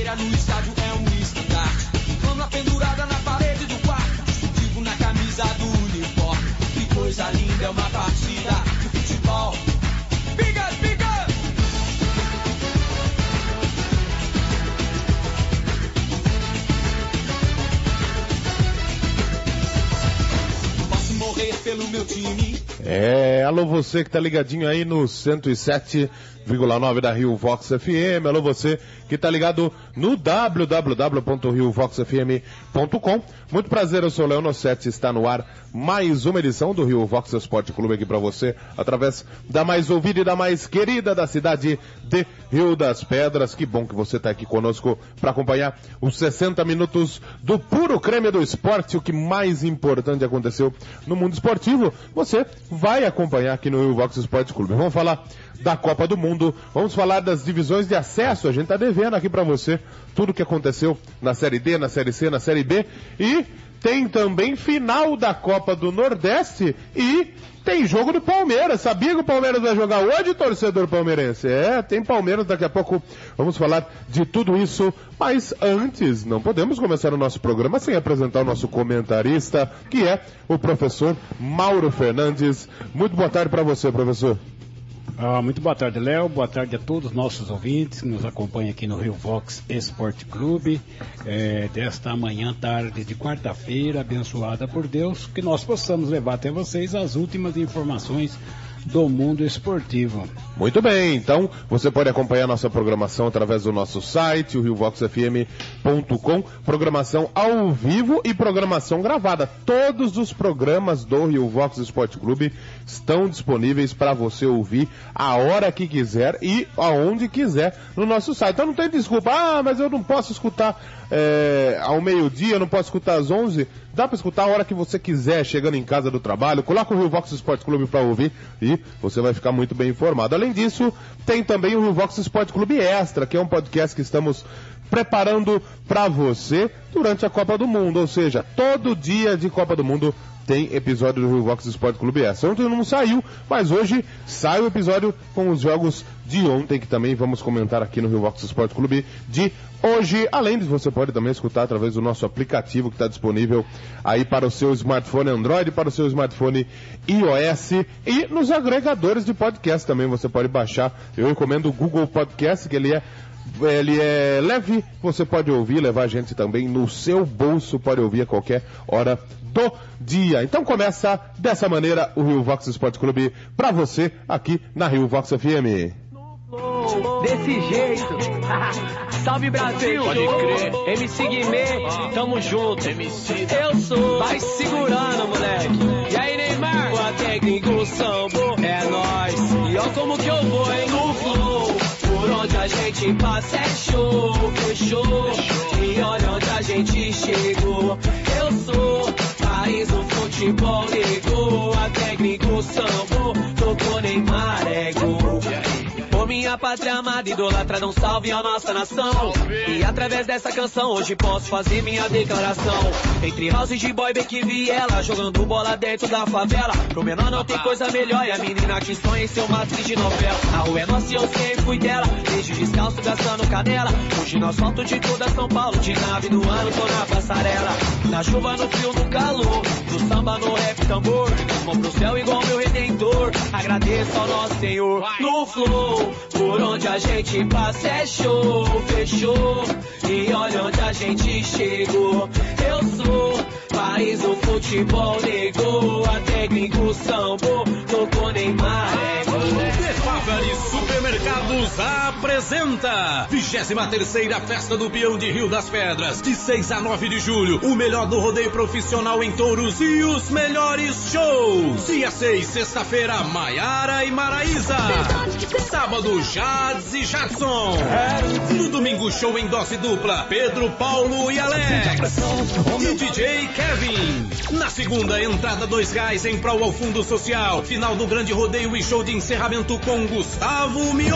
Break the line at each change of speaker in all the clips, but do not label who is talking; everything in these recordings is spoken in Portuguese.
bandeira no estádio é um estandarte. Flâmula pendurada na parede do quarto, distintivo na camisa do uniforme. Que coisa linda, é uma partida de futebol. Bigas, bigas! Posso morrer pelo meu time.
Alô você que tá ligadinho aí no 107,9 da Rio Vox FM, alô você que tá ligado no www.riovoxfm.com. Muito prazer, eu sou o Léo Nossetti, está no ar mais uma edição do Rio Vox Esporte Clube aqui pra você, através da mais ouvida e da mais querida da cidade de Rio das Pedras. Que bom que você tá aqui conosco para acompanhar os 60 minutos do puro creme do esporte, o que mais importante aconteceu no mundo esportivo, você vai acompanhar aqui no Rio Vox Esporte Clube. Vamos falar da Copa do Mundo, vamos falar das divisões de acesso, a gente tá devendo aqui pra você tudo o que aconteceu na Série D, na Série C, na Série B, e tem também final da Copa do Nordeste e tem jogo do Palmeiras. Sabia que o Palmeiras vai jogar hoje, torcedor palmeirense? Tem Palmeiras, daqui a pouco vamos falar de tudo isso, mas antes, não podemos começar o nosso programa sem apresentar o nosso comentarista, que é o professor Mauro Fernandes. Muito boa tarde para você, professor.
Muito boa tarde, Léo. Boa tarde a todos os nossos ouvintes que nos acompanham aqui no Rio Vox Esporte Clube. Desta manhã, tarde de quarta-feira, abençoada por Deus, que nós possamos levar até vocês as últimas informações do mundo esportivo.
Muito bem, então você pode acompanhar nossa programação através do nosso site, o riovoxfm.com, programação ao vivo e programação gravada. Todos os programas do Rio Vox Esporte Clube estão disponíveis para você ouvir a hora que quiser e aonde quiser no nosso site. Então não tem desculpa, mas eu não posso escutar ao meio-dia, eu não posso escutar às 11. Dá para escutar a hora que você quiser, chegando em casa do trabalho. Coloca o Rio Vox Esporte Clube para ouvir e você vai ficar muito bem informado. Além disso, tem também o Rio Vox Esporte Clube Extra, que é um podcast que estamos preparando para você durante a Copa do Mundo. Ou seja, todo dia de Copa do Mundo tem episódio do Rio Vox Esporte Clube Extra. Ontem não saiu, mas hoje sai o episódio com os jogos de ontem, que também vamos comentar aqui no Rio Vox Esporte Clube de hoje. Além disso, você pode também escutar através do nosso aplicativo que está disponível aí para o seu smartphone Android, para o seu smartphone iOS e nos agregadores de podcast também você pode baixar. Eu recomendo o Google Podcast, que ele é leve, você pode ouvir, levar a gente também no seu bolso, pode ouvir a qualquer hora do dia. Então começa dessa maneira o Rio Vox Esporte Clube pra você aqui na Rio Vox FM.
Desse jeito. Salve Brasil.
Pode crer.
MC Guimê, tamo junto.
MC.
Eu sou. Vai segurando, moleque. E aí, Neymar? O técnico Sambo é nóis. E ó como que eu vou, hein? No flow. Por onde a gente passa é show. Fechou. E olha onde a gente chegou. Eu sou. País do futebol ligou. A técnico Sambo. Tocou Neymar, é gol. Minha pátria amada, idolatra, dá um salve à nossa nação. Salve. E através dessa canção hoje posso fazer minha declaração. Entre house e boy, Beck e Viela, jogando bola dentro da favela. Pro menor não tem coisa melhor, e a menina que sonha em ser uma atriz de novela. A rua é nossa e eu sempre fui dela, desde descalço gastando canela. Hoje no asfalto de toda São Paulo, de nave no ano, tô na passarela. Na chuva, no frio, no calor, no samba, no rap, tambor. Mão pro céu igual meu redentor, agradeço ao nosso Senhor. No flow, por onde a gente passa é show, fechou. E olha onde a gente chegou. Eu sou, país do futebol negou. A técnico Sambo, tocou Neymar, é gol.
Defavare Supermercados apresenta 23ª Festa do Peão de Rio das Pedras, de 6 a 9 de julho. O melhor do rodeio profissional em touros e os melhores shows. Dia 6, sexta-feira, Maiara e Maraísa. Sábado, Jades e Jadson. No domingo, show em dose dupla, Pedro, Paulo e Alex. E DJ Kevin. Na segunda, entrada R$2 em prol ao Fundo Social. Final do grande rodeio e show de encerramento com Gustavo Mioto.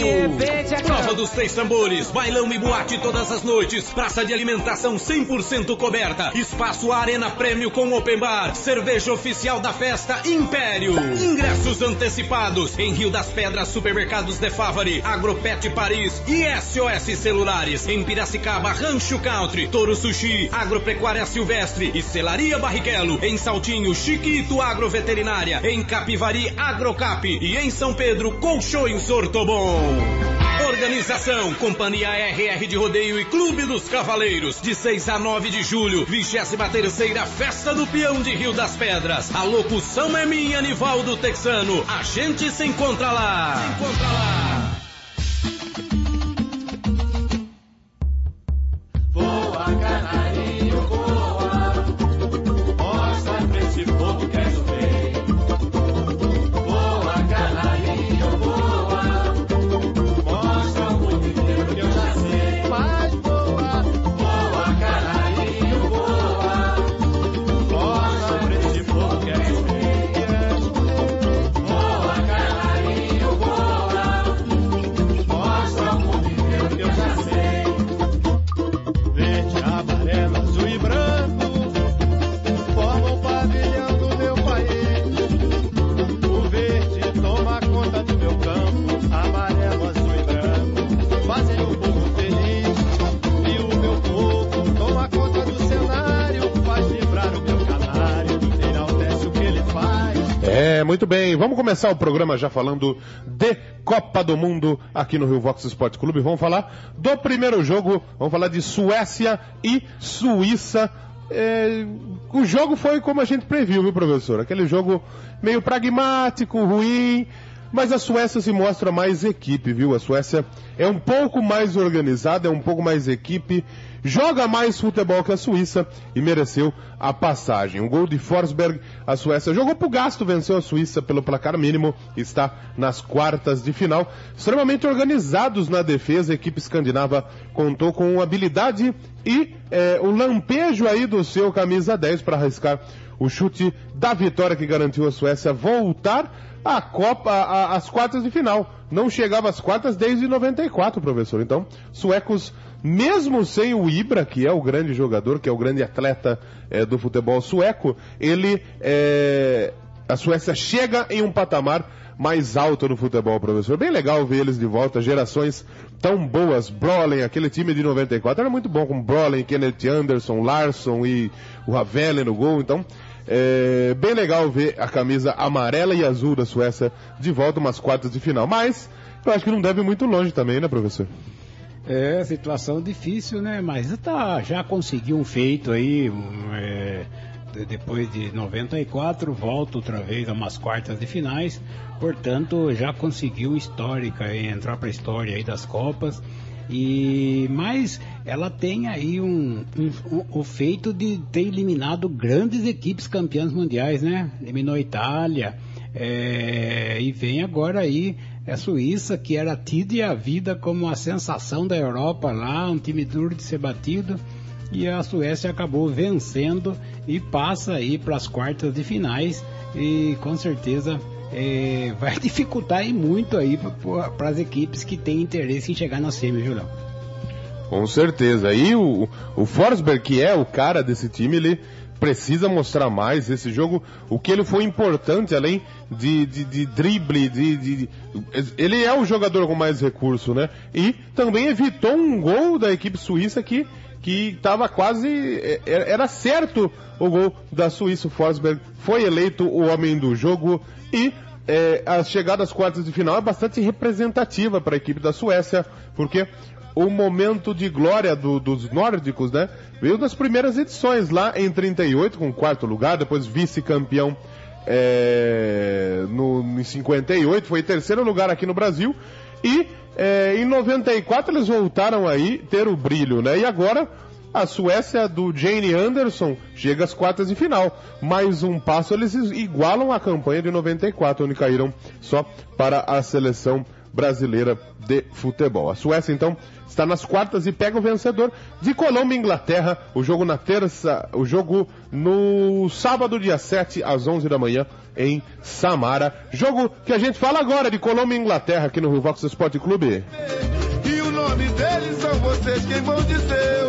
Prova dos Três Tambores, bailão e boate todas as noites, praça de alimentação 100% coberta, espaço Arena Prêmio com open bar, cerveja oficial da festa Império. Ingressos antecipados em Rio das Pedras, Supermercados De Favre, Agropet Paris e SOS Celulares. Em Piracicaba, Rancho Country, Toro Sushi, Agropecuária Silvestre e Celaria Barrichello. Em Saltinho, Chiquito Agroveterinária. Em Capivari, Agrocap. E em São Pedro, Colchões Ortobon. Organização, Companhia RR de Rodeio e Clube dos Cavaleiros. De 6 a 9 de julho, 23ª Festa do Peão de Rio das Pedras. A locução é minha, Nivaldo Texano. A gente se encontra lá.
Voa, canarinho, voa. Mostra pra esse povo que és o rei. Voa, canarinho, voa. Mostra o mundo inteiro que eu já sei. Mas voa, voa, canarinho, voa. Mostra pra esse povo que és o rei. Voa, canarinho, voa. Mostra o mundo inteiro que eu já sei. Verde, amarelo, azul e branco formam o pavilhão do meu país. O verde toma conta do meu campo, amarelo, azul e branco fazem o povo feliz. E o meu povo toma conta do cenário, faz vibrar o meu canário, enaltece o que ele faz.
Muito bem, vamos começar o programa já falando de Copa do Mundo aqui no Rio Vox Esporte Clube. Vamos falar do primeiro jogo, vamos falar de Suécia e Suíça. O jogo foi como a gente previu, viu, professor? Aquele jogo meio pragmático, ruim, mas a Suécia se mostra mais equipe, viu? A Suécia é um pouco mais organizada, é um pouco mais equipe, joga mais futebol que a Suíça e mereceu a passagem. Um gol de Forsberg, a Suécia jogou pro gasto, venceu a Suíça pelo placar mínimo, está nas quartas de final. Extremamente organizados na defesa, a equipe escandinava contou com habilidade e o lampejo aí do seu camisa 10 para arriscar o chute da vitória que garantiu a Suécia voltar à Copa, às quartas de final. Não chegava às quartas desde 94, professor. Então, suecos, mesmo sem o Ibra, que é o grande jogador, que é o grande atleta do futebol sueco, a Suécia chega em um patamar mais alto no futebol, professor. Bem legal ver eles de volta, gerações tão boas. Brolin, aquele time de 94 era muito bom, com Brolin, Kenneth Anderson, Larsson e o Ravelli no gol. Então, bem legal ver a camisa amarela e azul da Suécia de volta umas quartas de final. Mas eu acho que não deve ir muito longe também, né, professor?
Situação difícil, né? Mas já conseguiu um feito aí. Depois de 94, volta outra vez a umas quartas de finais. Portanto, já conseguiu entrar para a história aí das Copas. Mas ela tem aí o feito de ter eliminado grandes equipes campeãs mundiais, né? Eliminou a Itália, e vem agora aí a Suíça, que era tida e a vida como a sensação da Europa lá, um time duro de ser batido, e a Suécia acabou vencendo e passa aí para as quartas de finais, e com certeza vai dificultar aí muito aí para as equipes que têm interesse em chegar na semi, Julião.
Com certeza. E o Forsberg, que é o cara desse time, ele precisa mostrar mais esse jogo, o que ele foi importante, além de drible, ele é o jogador com mais recurso, né? E também evitou um gol da equipe suíça que estava quase, era certo o gol da Suíça. O Forsberg foi eleito o homem do jogo e a chegada às quartas de final é bastante representativa para a equipe da Suécia, porque o momento de glória dos nórdicos, né, veio das primeiras edições, lá em 38, com quarto lugar, depois vice-campeão em 58, foi terceiro lugar aqui no Brasil, e em 94 eles voltaram aí ter o brilho, né, e agora a Suécia do Jane Anderson chega às quartas de final. Mais um passo, eles igualam a campanha de 94, onde caíram só para a seleção Brasileira de Futebol. A Suécia, então, está nas quartas e pega o vencedor de Colômbia e Inglaterra. O jogo na terça, o jogo no sábado, dia 7, às 11 da manhã, em Samara. Jogo que a gente fala agora de Colômbia e Inglaterra aqui no Rio Vox Esporte Clube.
E o nome deles são vocês quem vão dizer.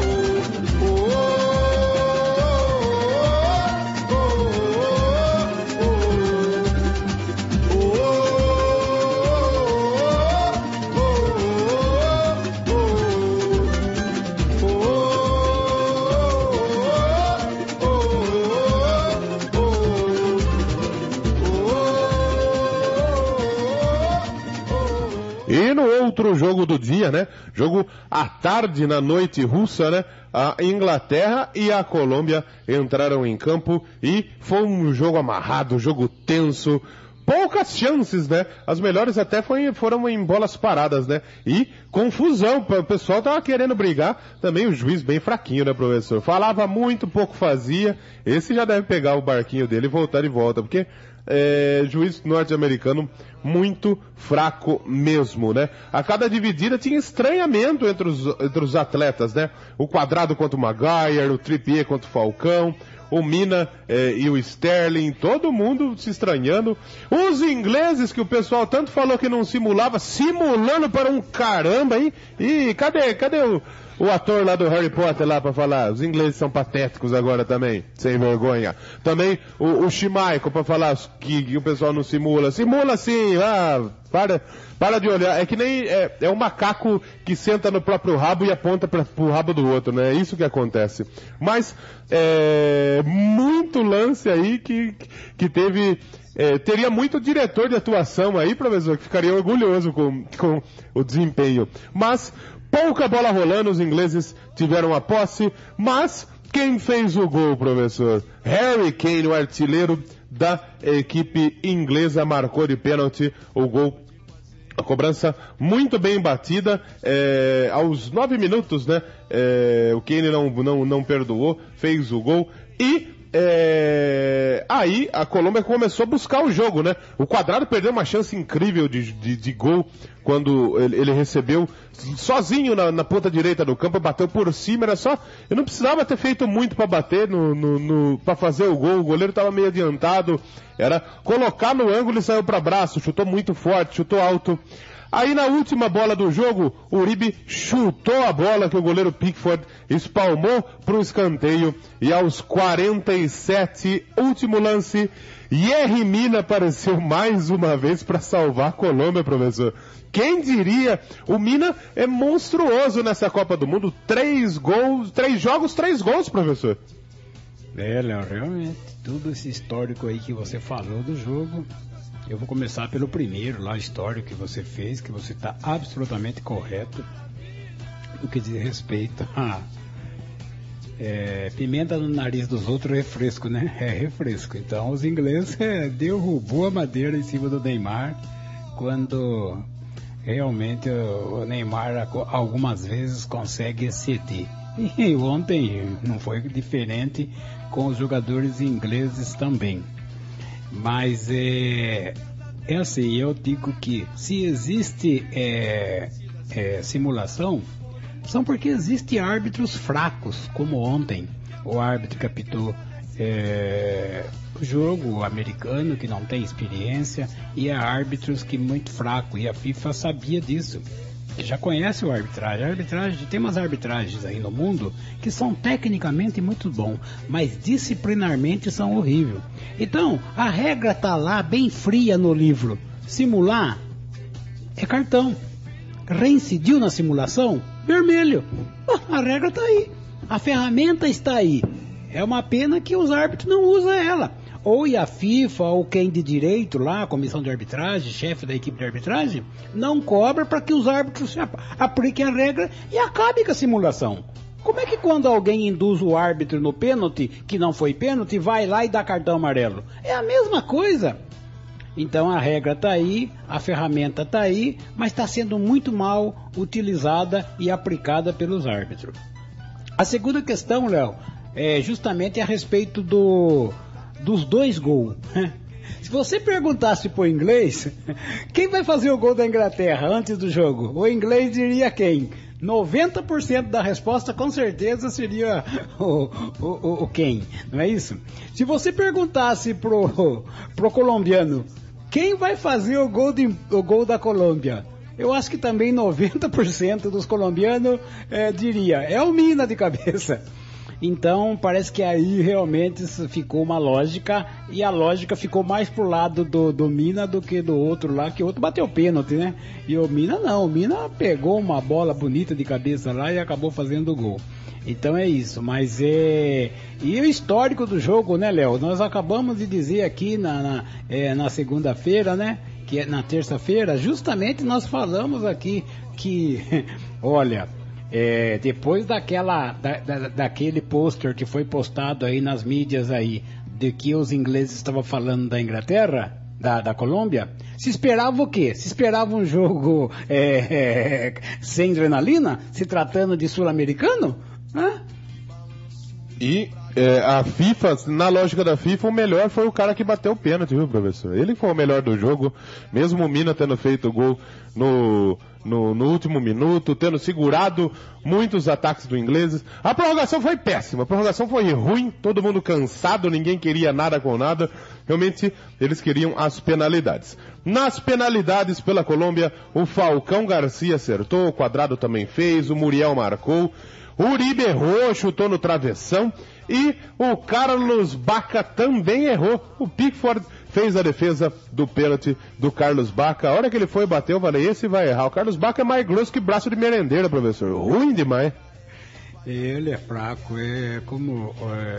E no outro jogo do dia, né? Jogo à tarde, na noite russa, né? A Inglaterra e a Colômbia entraram em campo e foi um jogo amarrado, jogo tenso. Poucas chances, né? As melhores até foram em bolas paradas, né? E confusão, o pessoal tava querendo brigar. Também o juiz bem fraquinho, né, professor? Falava muito, pouco fazia. Esse já deve pegar o barquinho dele e voltar de volta, porque juiz norte-americano muito fraco mesmo, né? A cada dividida tinha estranhamento entre os atletas, né? O Quadrado contra o Maguire, o Trippier contra o Falcão, o Mina e o Sterling, todo mundo se estranhando. Os ingleses, que o pessoal tanto falou que não simulava, simulando para um caramba, hein? E cadê o ator lá do Harry Potter lá pra falar? Os ingleses são patéticos agora também, sem vergonha. Também o Schmeichel pra falar que o pessoal não simula. Simula sim, para de olhar. É que nem é um macaco que senta no próprio rabo e aponta pro rabo do outro, né? É isso que acontece. Mas muito lance aí que teve. Teria muito diretor de atuação aí, professor, que ficaria orgulhoso com o desempenho. Mas pouca bola rolando, os ingleses tiveram a posse, mas quem fez o gol, professor? Harry Kane, o artilheiro da equipe inglesa, marcou de pênalti o gol. A cobrança muito bem batida, aos 9 minutos, né? O Kane não perdoou, fez o gol e aí a Colômbia começou a buscar o jogo, né? O Quadrado perdeu uma chance incrível de gol quando ele recebeu sozinho na ponta direita do campo, bateu por cima, eu não precisava ter feito muito para bater para fazer o gol, o goleiro estava meio adiantado, era colocar no ângulo e saiu para braço, chutou muito forte, chutou alto. Aí na última bola do jogo, o Uribe chutou a bola que o goleiro Pickford espalmou para o escanteio. E aos 47, último lance, Yerry Mina apareceu mais uma vez para salvar a Colômbia, professor. Quem diria? O Mina é monstruoso nessa Copa do Mundo. 3 gols, 3 jogos, 3 gols, professor.
Léo, realmente, tudo esse histórico aí que você falou do jogo... Eu vou começar pelo primeiro lá, histórico que você fez, que você está absolutamente correto no que diz respeito a pimenta no nariz dos outros é refresco, né? É refresco. Então os ingleses derrubou a madeira em cima do Neymar quando realmente o Neymar algumas vezes consegue exceder. E ontem não foi diferente com os jogadores ingleses também. Mas é assim, eu digo que se existe simulação, são porque existem árbitros fracos, como ontem. O árbitro que apitou o jogo americano, que não tem experiência, e há árbitros que muito fraco, e a FIFA sabia disso. Já conhece a arbitragem, tem umas arbitragens aí no mundo que são tecnicamente muito bom, mas disciplinarmente são horríveis. Então, a regra tá lá bem fria no livro. Simular é cartão. Reincidiu na simulação? Vermelho. A regra tá aí. A ferramenta está aí. É uma pena que os árbitros não usam ela. Ou a FIFA, ou quem de direito lá, a comissão de arbitragem, chefe da equipe de arbitragem, não cobra para que os árbitros apliquem a regra e acabem com a simulação. Como é que quando alguém induz o árbitro no pênalti, que não foi pênalti, vai lá e dá cartão amarelo? É a mesma coisa. Então a regra está aí, a ferramenta está aí, mas está sendo muito mal utilizada e aplicada pelos árbitros. A segunda questão, Léo, é justamente a respeito dos 2 gols. Se você perguntasse pro inglês, quem vai fazer o gol da Inglaterra antes do jogo? O inglês diria quem? 90% da resposta com certeza seria o quem, não é isso? Se você perguntasse pro colombiano, quem vai fazer o gol da Colômbia? Eu acho que também 90% dos colombianos diria, é o Mina de cabeça. Então, parece que aí realmente ficou uma lógica, e a lógica ficou mais pro lado do Mina do que do outro lá, que o outro bateu pênalti, né? E o Mina não, o Mina pegou uma bola bonita de cabeça lá e acabou fazendo o gol. Então é isso, mas E o histórico do jogo, né, Léo? Nós acabamos de dizer aqui na segunda-feira, né? Que é na terça-feira, justamente nós falamos aqui que, olha... depois daquele pôster que foi postado aí nas mídias aí, de que os ingleses estavam falando da Inglaterra, da Colômbia, se esperava o quê? Se esperava um jogo sem adrenalina, se tratando de sul-americano?
E a FIFA, na lógica da FIFA, o melhor foi o cara que bateu o pênalti, viu, professor? Ele foi o melhor do jogo, mesmo o Mina tendo feito o gol no último minuto, tendo segurado muitos ataques do ingleses. A prorrogação foi péssima, a prorrogação foi ruim, todo mundo cansado, ninguém queria nada com nada. Realmente, eles queriam as penalidades. Nas penalidades pela Colômbia, o Falcão Garcia acertou, o Quadrado também fez, o Muriel marcou, o Uribe errou, chutou no travessão, e o Carlos Bacca também errou. O Pickford fez a defesa do pênalti do Carlos Bacca. A hora que ele foi bater, eu falei, esse vai errar. O Carlos Bacca é mais grosso que braço de merendeira, professor. Ruim demais.
Ele é fraco, como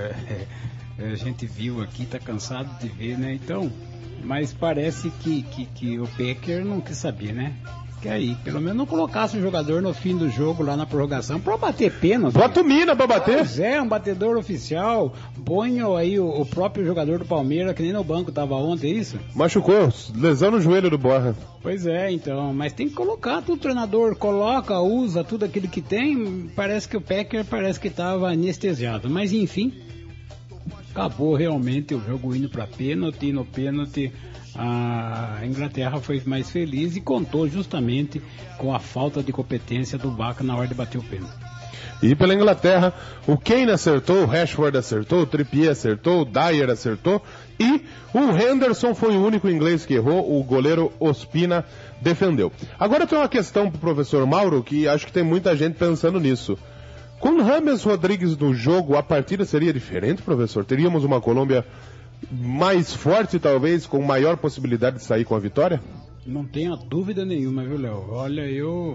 a gente viu aqui, tá cansado de ver, né? Então, mas parece que o Becker não quis saber, né? Que aí, pelo menos não colocasse o jogador no fim do jogo, lá na prorrogação, pra bater pênalti.
Bota o Mina pra bater.
Pois é, um batedor oficial. Põe aí o próprio jogador do Palmeiras, que nem no banco tava ontem, é isso?
Machucou, lesão no joelho do Borja.
Pois é, então, mas tem que colocar, tudo treinador coloca, usa tudo aquilo que tem. Parece que o Becker que tava anestesiado, mas enfim, acabou realmente o jogo indo pra pênalti, e no pênalti a Inglaterra foi mais feliz e contou justamente com a falta de competência do Bacca na hora de bater o pênalti.
E pela Inglaterra, o Kane acertou, o Rashford acertou, o Trippier acertou, o Dyer acertou, e o Henderson foi o único inglês que errou, o goleiro Ospina defendeu. Agora tem uma questão pro professor Mauro, que acho que tem muita gente pensando nisso. Com James Rodrigues no jogo, a partida seria diferente, professor? Teríamos uma Colômbia mais forte, talvez, com maior possibilidade de sair com a vitória?
Não tenha dúvida nenhuma, viu, Léo? Olha, eu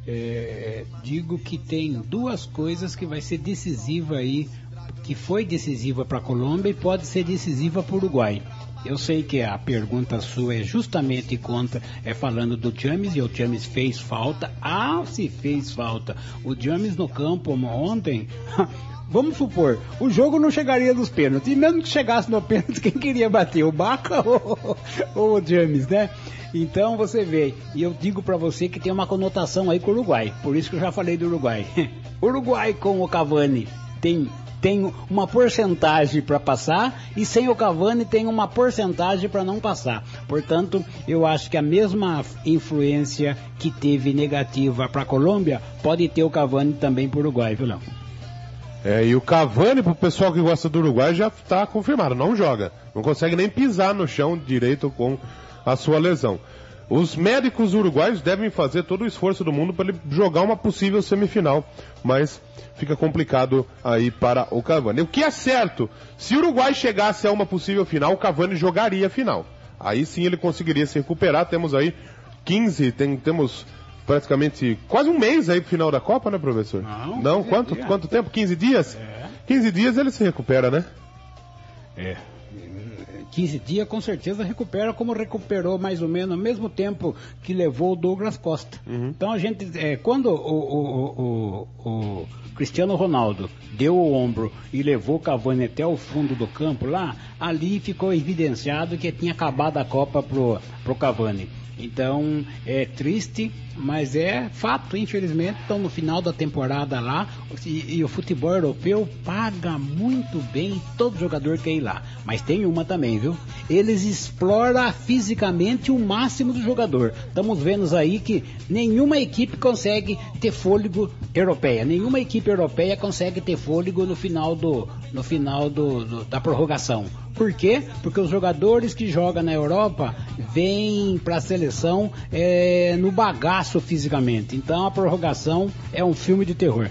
digo que tem duas coisas que vai ser decisiva aí, que foi decisiva para a Colômbia e pode ser decisiva para o Uruguai. Eu sei que a pergunta sua é justamente falando do James, e o James fez falta. Se fez falta. O James no campo ontem... Vamos supor, o jogo não chegaria nos pênaltis, e mesmo que chegasse no pênalti, quem queria bater, o Bacca ou o James, né? Então você vê, e eu digo pra você que tem uma conotação aí com o Uruguai, por isso que eu já falei do Uruguai. Uruguai com o Cavani tem uma porcentagem para passar, e sem o Cavani tem uma porcentagem para não passar. Portanto, eu acho que a mesma influência que teve negativa para a Colômbia, pode ter o Cavani também para o Uruguai, viu, Léo?
E o Cavani, pro pessoal que gosta do Uruguai, já está confirmado, não joga. Não consegue nem pisar no chão direito com a sua lesão. Os médicos uruguaios devem fazer todo o esforço do mundo para ele jogar uma possível semifinal, mas fica complicado aí para o Cavani. O que é certo, se o Uruguai chegasse a uma possível final, o Cavani jogaria a final. Aí sim ele conseguiria se recuperar. Temos aí 15, temos... praticamente quase um mês aí pro final da Copa, né, professor? Não, quanto tempo? 15 dias? 15 dias ele se recupera, né?
15 dias com certeza recupera, como recuperou mais ou menos no mesmo tempo que levou o Douglas Costa. Então a gente, quando o Cristiano Ronaldo deu o ombro e levou o Cavani até o fundo do campo lá, ali ficou evidenciado que tinha acabado a Copa pro Cavani. Então é triste, mas é fato, infelizmente. Estão no final da temporada lá e o futebol europeu paga muito bem, todo jogador quer ir lá. Mas tem uma também, viu? Eles exploram fisicamente o máximo do jogador. Estamos vendo aí que nenhuma equipe consegue ter fôlego europeia. Nenhuma equipe europeia consegue ter fôlego no final da prorrogação. Por quê? Porque os jogadores que jogam na Europa vêm para a seleção no bagaço fisicamente. Então a prorrogação é um filme de terror.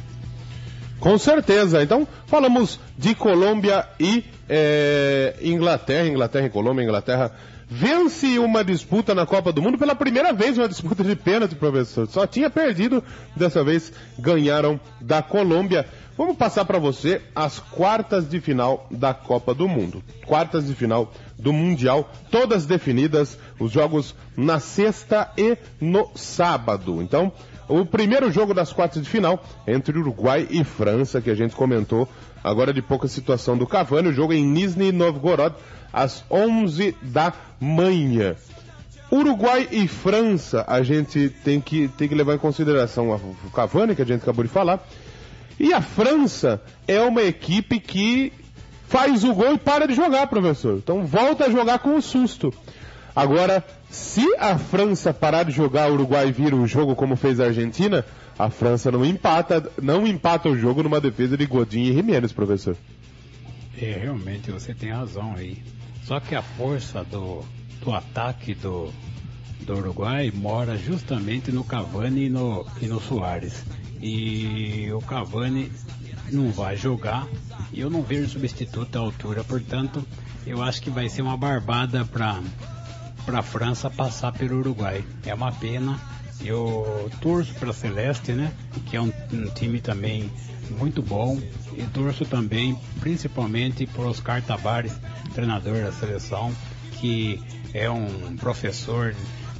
Com certeza. Então falamos de Colômbia e Inglaterra. Inglaterra e Colômbia. Inglaterra vence uma disputa na Copa do Mundo pela primeira vez, uma disputa de pênalti, professor. Só tinha perdido, dessa vez ganharam da Colômbia. Vamos passar para você as quartas de final da Copa do Mundo. Quartas de final do Mundial, todas definidas, os jogos na sexta e no sábado. Então, o primeiro jogo das quartas de final entre Uruguai e França, que a gente comentou agora de pouca situação do Cavani, o jogo em Nizhny Novgorod, às 11 da manhã. Uruguai e França, a gente tem que levar em consideração o Cavani, que a gente acabou de falar. E a França é uma equipe que faz o gol e para de jogar, professor. Então volta a jogar com o susto. Agora, se a França parar de jogar, o Uruguai vira o jogo como fez a Argentina, a França não empata o jogo numa defesa de Godin e Jiménez, professor.
Realmente você tem razão aí. Só que a força do ataque do Uruguai mora justamente no Cavani e no Suárez. E o Cavani não vai jogar e eu não vejo substituto à altura, portanto eu acho que vai ser uma barbada para a França passar pelo Uruguai. É uma pena. Eu torço para a Celeste, né, que é um time também muito bom, e torço também principalmente por Oscar Tabares, treinador da seleção, que é um professor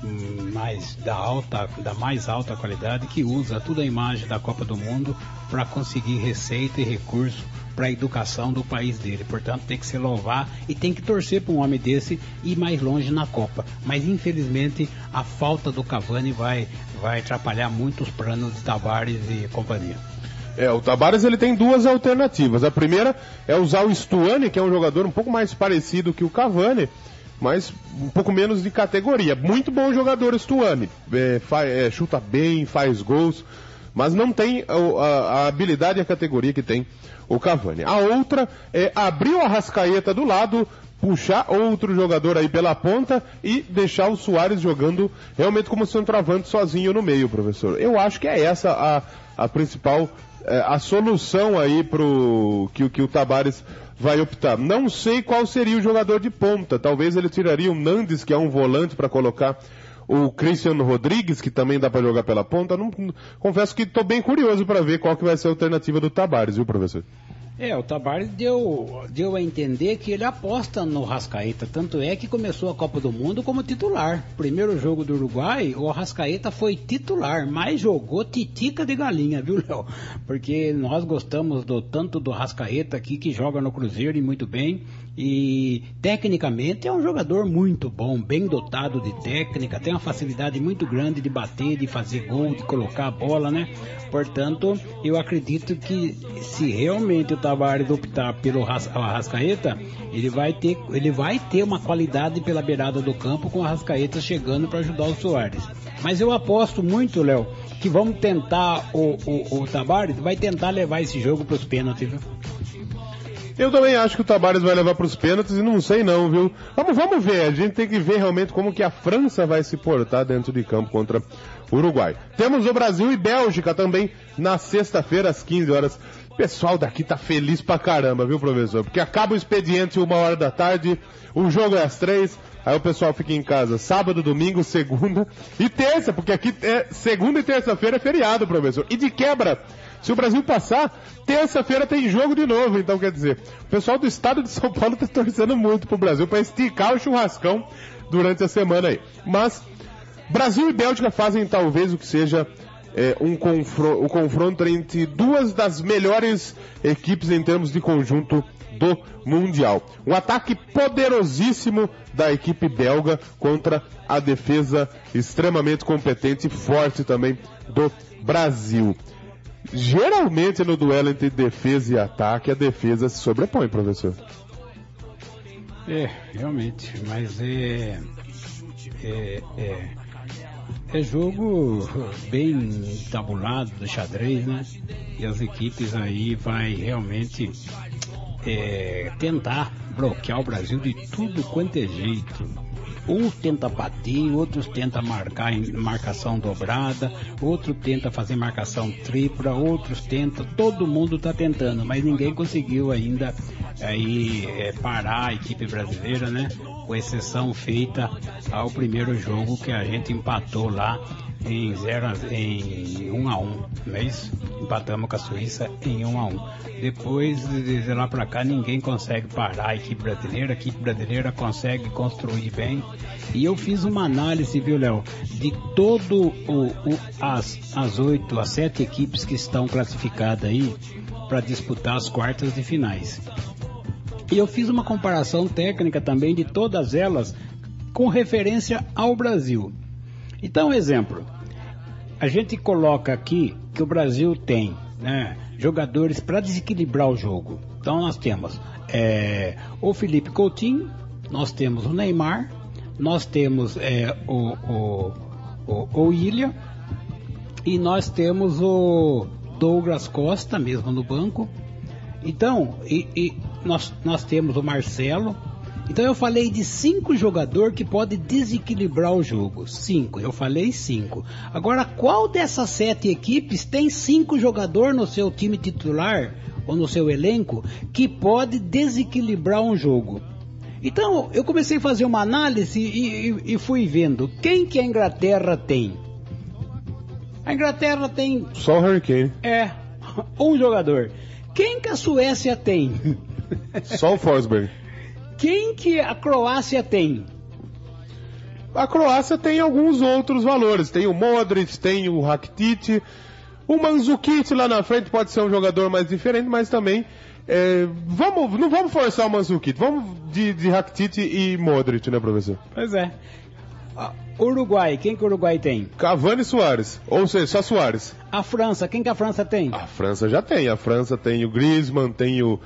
da mais alta qualidade, que usa toda a imagem da Copa do Mundo para conseguir receita e recurso para a educação do país dele. Portanto, tem que se louvar e tem que torcer para um homem desse ir mais longe na Copa. Mas, infelizmente, a falta do Cavani vai atrapalhar muito os planos de Tabares e companhia.
O Tabares ele tem duas alternativas. A primeira é usar o Stuani, que é um jogador um pouco mais parecido que o Cavani, mas um pouco menos de categoria. Muito bom jogador Stuani, chuta bem, faz gols, mas não tem a habilidade e a categoria que tem o Cavani. A outra é abrir o Arrascaeta do lado, puxar outro jogador aí pela ponta e deixar o Suárez jogando realmente como centroavante sozinho no meio, professor. Eu acho que é essa a principal a solução aí que o Tabares vai optar. Não sei qual seria o jogador de ponta. Talvez ele tiraria o Nandes, que é um volante, para colocar o Cristiano Rodrigues, que também dá para jogar pela ponta. Confesso que estou bem curioso para ver qual que vai ser a alternativa do Tabares, viu, professor?
O Tabares deu a entender que ele aposta no Arrascaeta, tanto é que começou a Copa do Mundo como titular. Primeiro jogo do Uruguai, o Arrascaeta foi titular, mas jogou titica de galinha, viu, Léo? Porque nós gostamos tanto do Arrascaeta aqui, que joga no Cruzeiro e muito bem, e tecnicamente é um jogador muito bom, bem dotado de técnica, tem uma facilidade muito grande de bater, de fazer gol, de colocar a bola, né? Portanto, eu acredito que se realmente o Tabares optar pelo Arrascaeta, ele vai ter uma qualidade pela beirada do campo, com o Arrascaeta chegando para ajudar o Suárez. Mas eu aposto muito, Léo, que vamos tentar, o Tabares vai tentar levar esse jogo para os pênaltis, viu?
Eu também acho que o Tabares vai levar para os pênaltis e não sei não, viu? Vamos ver, a gente tem que ver realmente como que a França vai se portar dentro de campo contra o Uruguai. Temos o Brasil e Bélgica também na sexta-feira às 15 horas. O pessoal daqui tá feliz pra caramba, viu, professor? Porque acaba o expediente 1h da tarde, o jogo é às 3, aí o pessoal fica em casa sábado, domingo, segunda e terça, porque aqui segunda e terça-feira é feriado, professor. E de quebra, se o Brasil passar, terça-feira tem jogo de novo. Então, quer dizer, o pessoal do estado de São Paulo tá torcendo muito pro Brasil para esticar o churrascão durante a semana aí. Mas Brasil e Bélgica fazem talvez o que seja o confronto entre duas das melhores equipes em termos de conjunto do Mundial. Um ataque poderosíssimo da equipe belga contra a defesa extremamente competente e forte também do Brasil. Geralmente no duelo entre defesa e ataque, a defesa se sobrepõe, professor.
Realmente, mas é jogo bem tabulado do xadrez, né? E as equipes aí vai realmente tentar bloquear o Brasil de tudo quanto é jeito. Uns tenta bater, outros tenta marcar em marcação dobrada, outro tenta fazer marcação tripla, outros tenta, todo mundo está tentando, mas ninguém conseguiu ainda aí parar a equipe brasileira, né? Com exceção feita ao primeiro jogo que a gente empatou lá em 1-1, não é isso? Empatamos com a Suíça em 1-1. Depois de lá pra cá ninguém consegue parar a equipe brasileira consegue construir bem. E eu fiz uma análise, viu, Léo, de todo as 7 equipes que estão classificadas aí para disputar as quartas de finais. E eu fiz uma comparação técnica também de todas elas com referência ao Brasil. Então, exemplo, a gente coloca aqui que o Brasil tem, né, jogadores para desequilibrar o jogo. Então nós temos o Felipe Coutinho, nós temos o Neymar, nós temos o William e nós temos o Douglas Costa, mesmo no banco. Então, nós temos o Marcelo. Então eu falei de 5 jogadores que podem desequilibrar o jogo. 5, eu falei 5. Agora, qual dessas 7 equipes tem 5 jogadores no seu time titular ou no seu elenco que pode desequilibrar um jogo? Então eu comecei a fazer uma análise e fui vendo quem que a Inglaterra tem. A Inglaterra tem...
Só o Harry Kane.
Um jogador. Quem que a Suécia tem?
Só o Forsberg.
Quem que a Croácia tem?
A Croácia tem alguns outros valores. Tem o Modric, tem o Rakitic. O Mandzukic lá na frente pode ser um jogador mais diferente, mas também... não vamos forçar o Mandzukic. Vamos de Rakitic e Modric, né, professor?
Pois é. Uruguai, quem que o Uruguai tem?
Cavani e Suárez, ou seja, só Suárez.
A França, quem que a França tem?
A França já tem. A França tem o Griezmann, tem o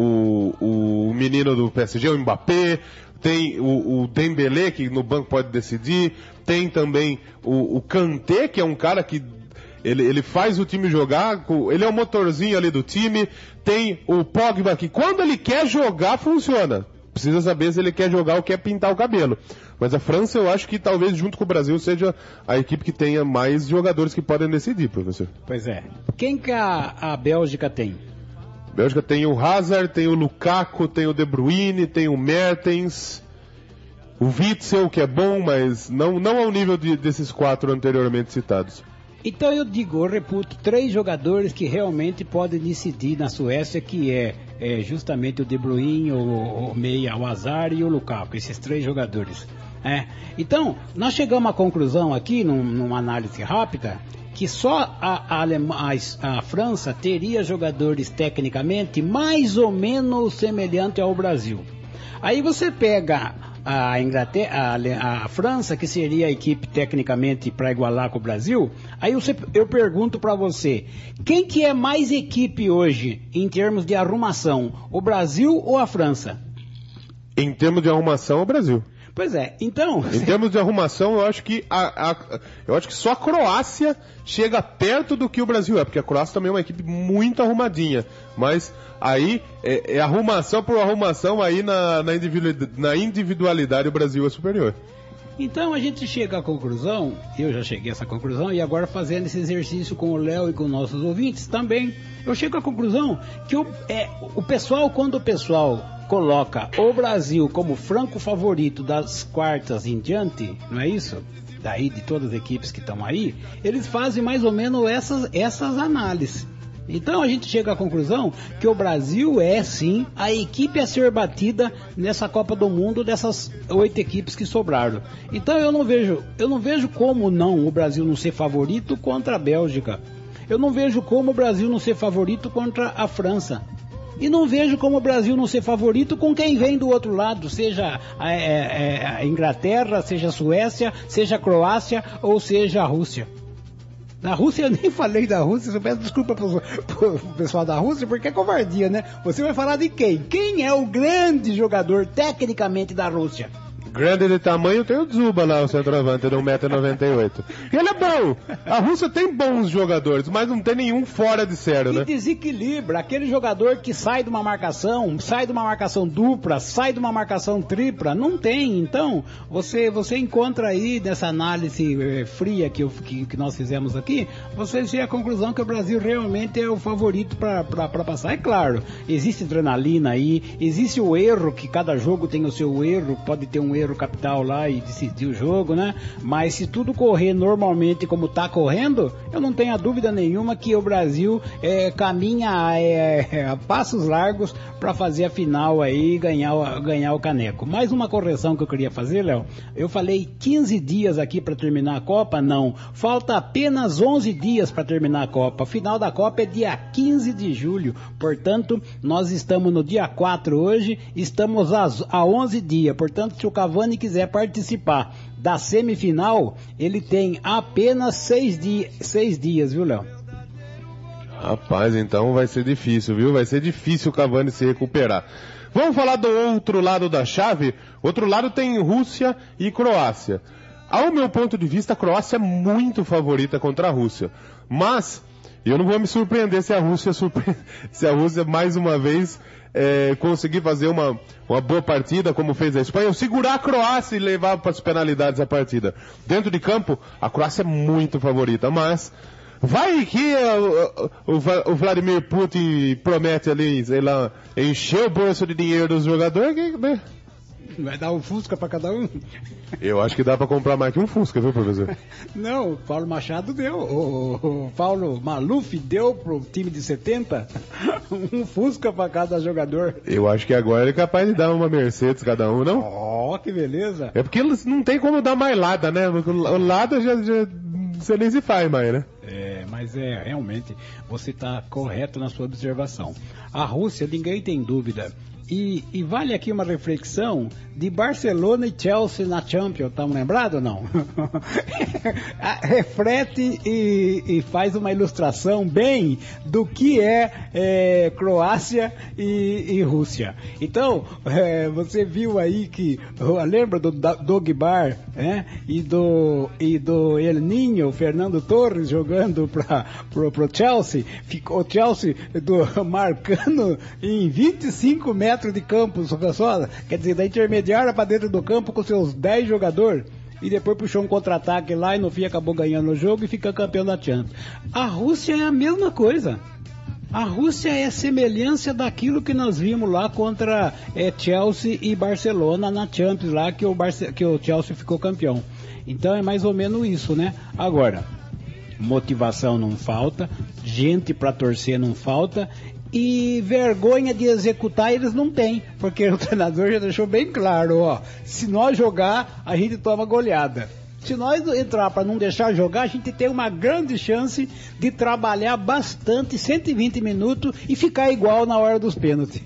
menino do PSG, o Mbappé, tem o Dembélé, que no banco pode decidir, tem também o Kanté, que é um cara que ele faz o time jogar, ele é o motorzinho ali do time, tem o Pogba, que quando ele quer jogar, funciona. Precisa saber se ele quer jogar ou quer pintar o cabelo. Mas a França, eu acho que talvez junto com o Brasil seja a equipe que tenha mais jogadores que podem decidir, professor.
Pois é. Quem que a Bélgica tem?
A Bélgica tem o Hazard, tem o Lukaku, tem o De Bruyne, tem o Mertens, o Witzel, que é bom, mas não ao nível desses 4 anteriormente citados.
Então eu reputo 3 jogadores que realmente podem decidir na Suécia, que é justamente o De Bruyne, o Meia, o Hazard e o Lukaku, esses 3 jogadores. Então, nós chegamos à conclusão aqui, numa análise rápida, que só a França teria jogadores tecnicamente mais ou menos semelhantes ao Brasil. Aí você pega a Inglaterra, a França, que seria a equipe tecnicamente para igualar com o Brasil. Aí eu pergunto para você, quem que é mais equipe hoje em termos de arrumação, o Brasil ou a França?
Em termos de arrumação, o Brasil.
Pois é, então...
Em termos de arrumação, eu acho que só a Croácia chega perto do que o Brasil é, porque a Croácia também é uma equipe muito arrumadinha, mas aí é arrumação por arrumação, aí na individualidade o Brasil é superior.
Então a gente chega à conclusão, eu já cheguei a essa conclusão, e agora fazendo esse exercício com o Léo e com nossos ouvintes também, eu chego à conclusão que o pessoal, quando o pessoal coloca o Brasil como franco favorito das quartas em diante, não é isso? Daí de todas as equipes que estão aí, eles fazem mais ou menos essas análises. Então a gente chega à conclusão que o Brasil é sim a equipe a ser batida nessa Copa do Mundo, dessas 8 equipes que sobraram. Então eu não vejo como não o Brasil não ser favorito contra a Bélgica. Eu não vejo como o Brasil não ser favorito contra a França. E não vejo como o Brasil não ser favorito com quem vem do outro lado, seja a Inglaterra, seja a Suécia, seja a Croácia ou seja a Rússia. Na Rússia, eu nem falei da Rússia, eu peço desculpa pro pessoal da Rússia, porque é covardia, né? Você vai falar de quem? Quem é o grande jogador tecnicamente da Rússia?
Grande de tamanho tem o Dzuba lá, o centroavante, de 1,98 m. E ele é bom. A Rússia tem bons jogadores, mas não tem nenhum fora de sério, né?
E desequilibra. Aquele jogador que sai de uma marcação dupla, sai de uma marcação tripla, não tem. Então, você encontra aí, nessa análise fria que nós fizemos aqui, você chega à conclusão que o Brasil realmente é o favorito para passar. É claro, existe adrenalina aí, existe o erro, que cada jogo tem o seu erro, pode ter um erro capital lá e decidir o jogo, né? Mas se tudo correr normalmente como está correndo, eu não tenho a dúvida nenhuma que o Brasil caminha a passos largos para fazer a final aí e ganhar o caneco. Mais uma correção que eu queria fazer, Léo. Eu falei 15 dias aqui para terminar a Copa? Não. Falta apenas 11 dias para terminar a Copa. A final da Copa é dia 15 de julho. Portanto, nós estamos no dia 4 hoje, estamos a 11 dias. Portanto, se o Cavani quiser participar da semifinal, ele tem apenas 6 dias, viu, Léo?
Rapaz, então vai ser difícil, viu? Vai ser difícil o Cavani se recuperar. Vamos falar do outro lado da chave? Outro lado tem Rússia e Croácia. Ao meu ponto de vista, a Croácia é muito favorita contra a Rússia. Mas eu não vou me surpreender se a Rússia mais uma vez conseguir fazer uma boa partida, como fez a Espanha, ou segurar a Croácia e levar para as penalidades a partida. Dentro de campo, a Croácia é muito favorita, mas vai que o Vladimir Putin promete ali, sei lá, encher o bolso de dinheiro dos jogadores, né?
Vai dar um Fusca para cada um?
Eu acho que dá para comprar mais que um Fusca, viu, professor?
Não, o Paulo Machado deu. O Paulo Maluf deu pro time de 70 um Fusca para cada jogador.
Eu acho que agora ele é capaz de dar uma Mercedes cada um, não?
Oh, que beleza.
É porque eles não tem como dar mais Lada, né? O Lada já você nem se faz mais, né?
Mas realmente, você está correto na sua observação. A Rússia, ninguém tem dúvida. E vale aqui uma reflexão de Barcelona e Chelsea na Champions, estamos lembrados ou não? Reflete e faz uma ilustração bem do que é Croácia e Rússia. Então, você viu aí que, lembra do Dogbar, e do El Ninho, Fernando Torres jogando pro Chelsea, ficou o Chelsea marcando em 25 metros de campo, só, quer dizer, da intermediária para dentro do campo com seus 10 jogadores, e depois puxou um contra-ataque lá e no fim acabou ganhando o jogo e fica campeão da Champions. A Rússia é a mesma coisa. A Rússia é a semelhança daquilo que nós vimos lá contra Chelsea e Barcelona na Champions, lá que o Chelsea ficou campeão. Então é mais ou menos isso, né? Agora, motivação não falta, gente para torcer não falta, e vergonha de executar eles não têm, porque o treinador já deixou bem claro, se nós jogar, a gente toma goleada. Se nós entrar para não deixar jogar, a gente tem uma grande chance de trabalhar bastante, 120 minutos, e ficar igual na hora dos pênaltis.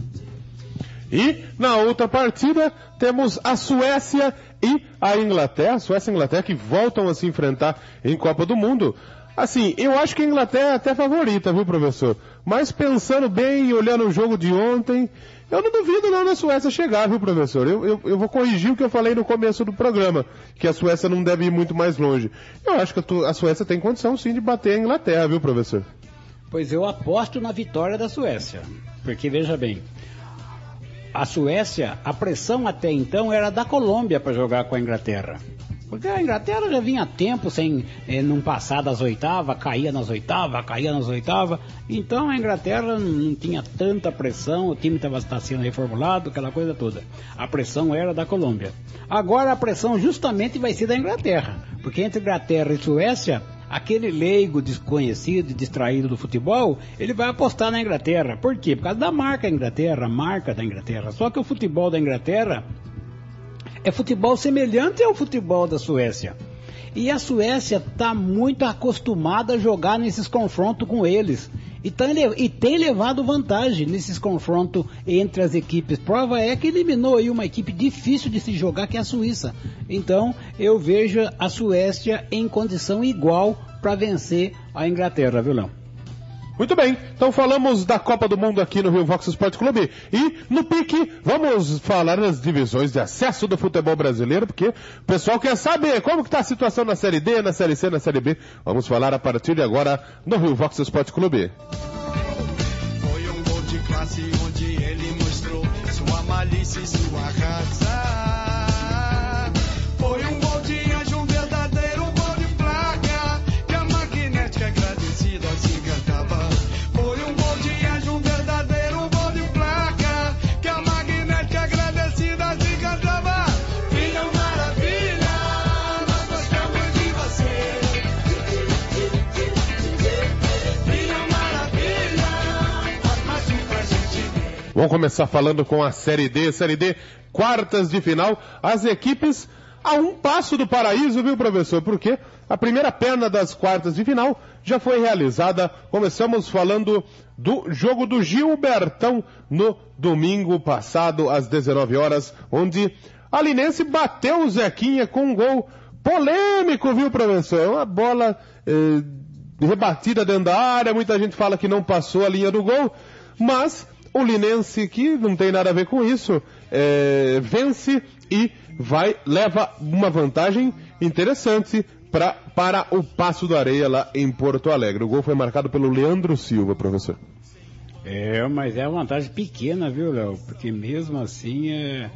E na outra partida temos a Suécia e a Inglaterra. A Suécia e a Inglaterra que voltam a se enfrentar em Copa do Mundo. Assim, eu acho que a Inglaterra é até favorita, viu, professor? Mas pensando bem e olhando o jogo de ontem, eu não duvido não da Suécia chegar, viu, professor? Eu vou corrigir o que eu falei no começo do programa, que a Suécia não deve ir muito mais longe. Eu acho que a Suécia tem condição sim de bater a Inglaterra, viu, professor?
Pois eu aposto na vitória da Suécia, porque veja bem, a Suécia, a pressão até então era da Colômbia para jogar com a Inglaterra. Porque a Inglaterra já vinha há tempo sem não passar das oitavas, caía nas oitavas. Então a Inglaterra não tinha tanta pressão, o time estava sendo reformulado, aquela coisa toda. A pressão era da Colômbia. Agora a pressão justamente vai ser da Inglaterra, porque entre Inglaterra e Suécia, aquele leigo desconhecido, distraído do futebol, ele vai apostar na Inglaterra. Por quê? Por causa da marca Inglaterra, a marca da Inglaterra. Só que o futebol da Inglaterra é futebol semelhante ao futebol da Suécia. E a Suécia está muito acostumada a jogar nesses confrontos com eles. E tem levado vantagem nesses confrontos entre as equipes. Prova é que eliminou aí uma equipe difícil de se jogar, que é a Suíça. Então, eu vejo a Suécia em condição igual para vencer a Inglaterra, viu, Léo?
Muito bem, então falamos da Copa do Mundo aqui no Rio Vox Esporte Clube. E no pique, vamos falar das divisões de acesso do futebol brasileiro, porque o pessoal quer saber como que está a situação na Série D, na Série C, na Série B. Vamos falar a partir de agora no Rio Vox Esporte Clube.
Foi um gol de classe onde ele mostrou sua malícia e sua raça. Foi um gol de anjo, um verdadeiro gol de placa, que a magnética agradecida se cantava. Foi um gol de anjo, um verdadeiro gol de placa, que a magnética agradecida se cantava. Filha maravilha, nós gostamos de você. Filha maravilha, faz mais um pra gente ver.
Vamos começar falando com a Série D. Série D, quartas de final. As equipes a um passo do paraíso, viu, professor? Porque a primeira perna das quartas de final já foi realizada. Começamos falando do jogo do Gilbertão no domingo passado, às 19 horas, onde a Linense bateu o Zequinha com um gol polêmico, viu, professor? Uma bola rebatida dentro da área, muita gente fala que não passou a linha do gol, mas o Linense, que não tem nada a ver com isso, vence e leva uma vantagem interessante para o Passo do Areia lá em Porto Alegre. O gol foi marcado pelo Leandro Silva, professor.
Mas é uma vantagem pequena, viu, Léo? Porque mesmo assim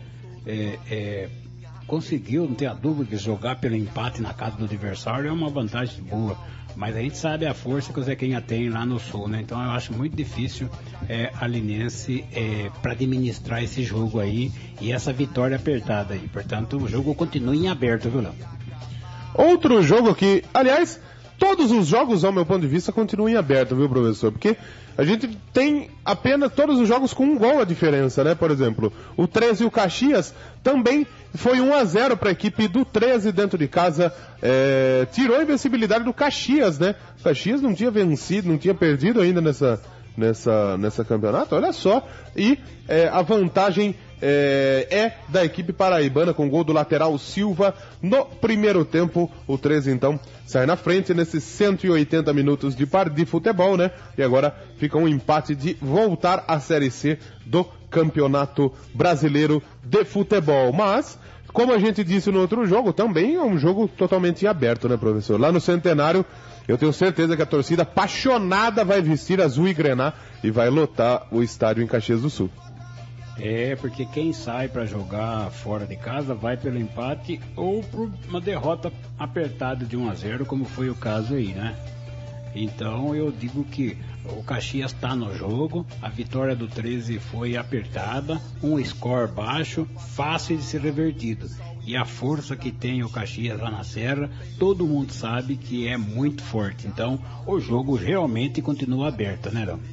conseguiu, não tem a dúvida, que jogar pelo empate na casa do adversário é uma vantagem boa. Mas a gente sabe a força que o Zequinha tem lá no Sul, né? Então eu acho muito difícil a Linense para administrar esse jogo aí e essa vitória apertada aí. Portanto, o jogo continua em aberto, viu, Léo?
Outro jogo que, aliás, todos os jogos, ao meu ponto de vista, continuam em aberto, viu, professor? Porque a gente tem apenas todos os jogos com um gol a diferença, né? Por exemplo, o 13 e o Caxias também foi 1-0 para a equipe do 13 dentro de casa, tirou a invencibilidade do Caxias, né? O Caxias não tinha vencido, não tinha perdido ainda nessa campeonato, olha só. E a vantagem é da equipe paraibana, com gol do lateral Silva no primeiro tempo. O 13 então sai na frente nesses 180 minutos de futebol, né? E agora fica um empate de voltar à Série C do Campeonato Brasileiro de Futebol. Mas, como a gente disse no outro jogo, também é um jogo totalmente aberto, né, professor? Lá no Centenário, eu tenho certeza que a torcida apaixonada vai vestir azul e grená e vai lotar o estádio em Caxias do Sul.
Porque quem sai para jogar fora de casa vai pelo empate ou por uma derrota apertada de 1-0, como foi o caso aí, né? Então eu digo que o Caxias está no jogo, a vitória do 13 foi apertada, um score baixo, fácil de ser revertido. E a força que tem o Caxias lá na Serra, todo mundo sabe que é muito forte. Então o jogo realmente continua aberto, né, Léo?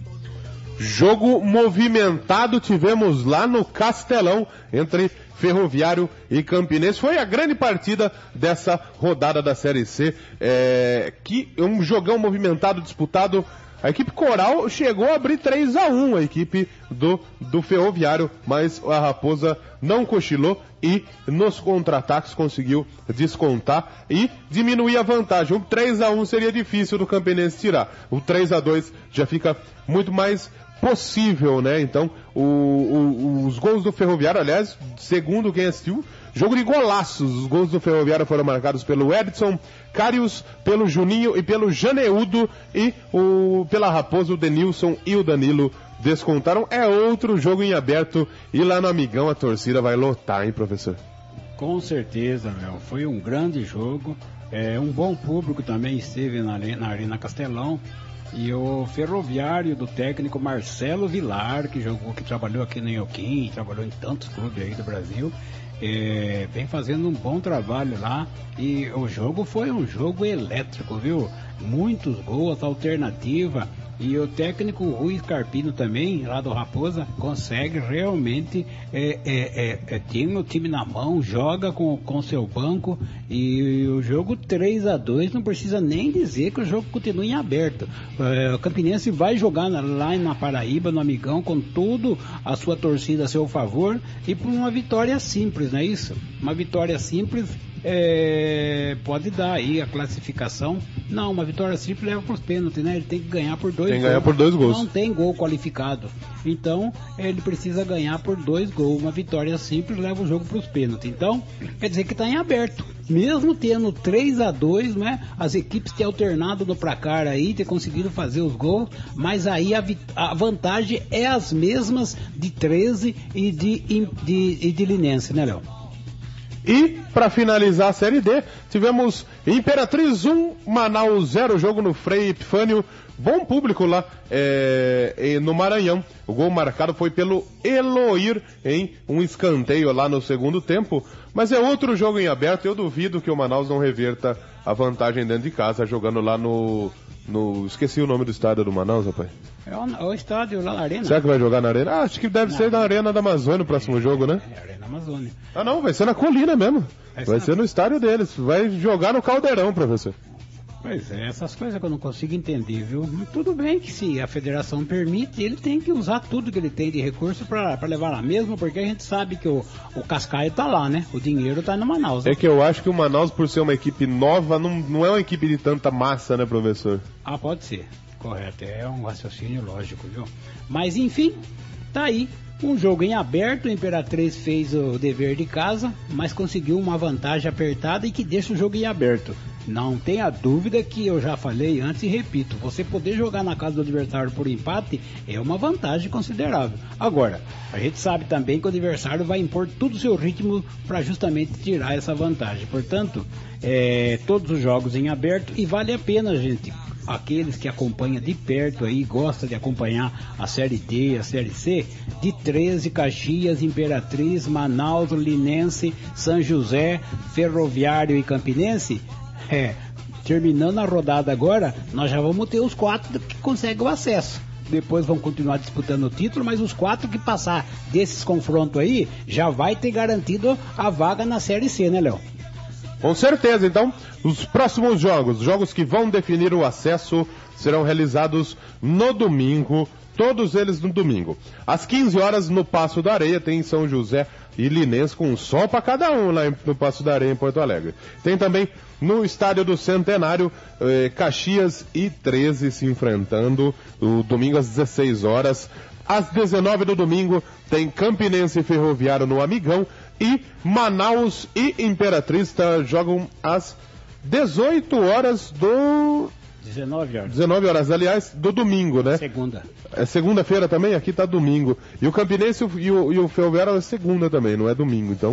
Jogo movimentado tivemos lá no Castelão, entre Ferroviário e Campinense. Foi a grande partida dessa rodada da Série C, que é um jogão movimentado, disputado. A equipe Coral chegou a abrir 3-1 a equipe do Ferroviário, mas a Raposa não cochilou e nos contra-ataques conseguiu descontar e diminuir a vantagem. O 3-1 seria difícil do Campinense tirar. O 3-2 já fica muito mais possível, né? Então, os gols do Ferroviário, aliás, segundo quem assistiu, jogo de golaços. Os gols do Ferroviário foram marcados pelo Edson Carius, pelo Juninho e pelo Janeudo, e pela Raposa, o Denilson e o Danilo descontaram. É outro jogo em aberto, e lá no Amigão a torcida vai lotar, hein, professor?
Com certeza, meu. Foi um grande jogo. Um bom público também esteve na Arena Castelão. E o Ferroviário do técnico Marcelo Vilar, que trabalhou aqui no Inhoquim, trabalhou em tantos clubes aí do Brasil, vem fazendo um bom trabalho lá, e o jogo foi um jogo elétrico, viu? Muitos gols, alternativa, e o técnico Rui Carpino também, lá do Raposa, consegue realmente tem o time na mão, joga com seu banco, e o jogo 3-2, não precisa nem dizer que o jogo continua em aberto. O Campinense vai jogar lá na Paraíba, no Amigão, com tudo a sua torcida a seu favor, e por uma vitória simples, não é isso? Uma vitória simples pode dar aí a classificação. Não, uma vitória simples leva para os pênaltis, né? Ele tem que ganhar por 2 gols.
Tem que ganhar por 2 gols.
Não tem gol qualificado. Então, ele precisa ganhar por 2 gols. Uma vitória simples leva o jogo para os pênaltis. Então, quer dizer que está em aberto. Mesmo tendo 3-2, né? As equipes têm alternado no placar aí, têm conseguido fazer os gols, mas aí a vantagem é as mesmas de 13 e de Linense, né, Léo?
E, para finalizar a Série D, tivemos Imperatriz 1, Manaus 0, jogo no Frei Epifânio. Bom público lá no Maranhão. O gol marcado foi pelo Eloir em um escanteio lá no segundo tempo. Mas é outro jogo em aberto. Eu duvido que o Manaus não reverta a vantagem dentro de casa, jogando lá no esqueci o nome do estádio do Manaus, rapaz.
É o estádio lá na Arena.
Será que vai jogar na Arena? Acho que deve ser na Arena da Amazônia o próximo jogo, né?
Arena Amazônia.
Ah, não, vai ser na Colina mesmo. Vai ser no estádio deles. Vai jogar no Caldeirão, professor.
Pois é, essas coisas que eu não consigo entender, viu? Tudo bem que se a federação permite, ele tem que usar tudo que ele tem de recurso para levar lá mesmo, porque a gente sabe que o cascaio tá lá, né? O dinheiro tá no Manaus. Né?
É que eu acho que o Manaus, por ser uma equipe nova, não é uma equipe de tanta massa, né, professor?
Ah, pode ser. Correto, é um raciocínio lógico, viu? Mas enfim, tá aí. Um jogo em aberto, o Imperatriz fez o dever de casa, mas conseguiu uma vantagem apertada e que deixa o jogo em aberto. Não tenha dúvida que eu já falei antes e repito, você poder jogar na casa do adversário por empate é uma vantagem considerável. Agora, a gente sabe também que o adversário vai impor todo o seu ritmo para justamente tirar essa vantagem. Portanto, todos os jogos em aberto, e vale a pena, gente. Aqueles que acompanham de perto aí, gostam de acompanhar a Série D, a Série C, de 13, Caxias, Imperatriz, Manaus, Linense, São José, Ferroviário e Campinense, terminando a rodada agora, nós já vamos ter os 4 que conseguem o acesso. Depois vão continuar disputando o título, mas os 4 que passar desses confrontos aí, já vai ter garantido a vaga na Série C, né, Léo?
Com certeza, então, os próximos jogos que vão definir o acesso serão realizados no domingo, todos eles no domingo. Às 15 horas no Passo da Areia tem São José e Linense com um só para cada um lá no Passo da Areia em Porto Alegre. Tem também no Estádio do Centenário, Caxias e 13 se enfrentando, o domingo às 16 horas. Às 19 do domingo tem Campinense e Ferroviário no Amigão. E Manaus e Imperatriz jogam às 18 horas do... 19 horas, aliás, do domingo, né?
Segunda.
É segunda-feira também? Aqui tá domingo. E o Campinense e o Ferroviário é segunda também, não é domingo. Então,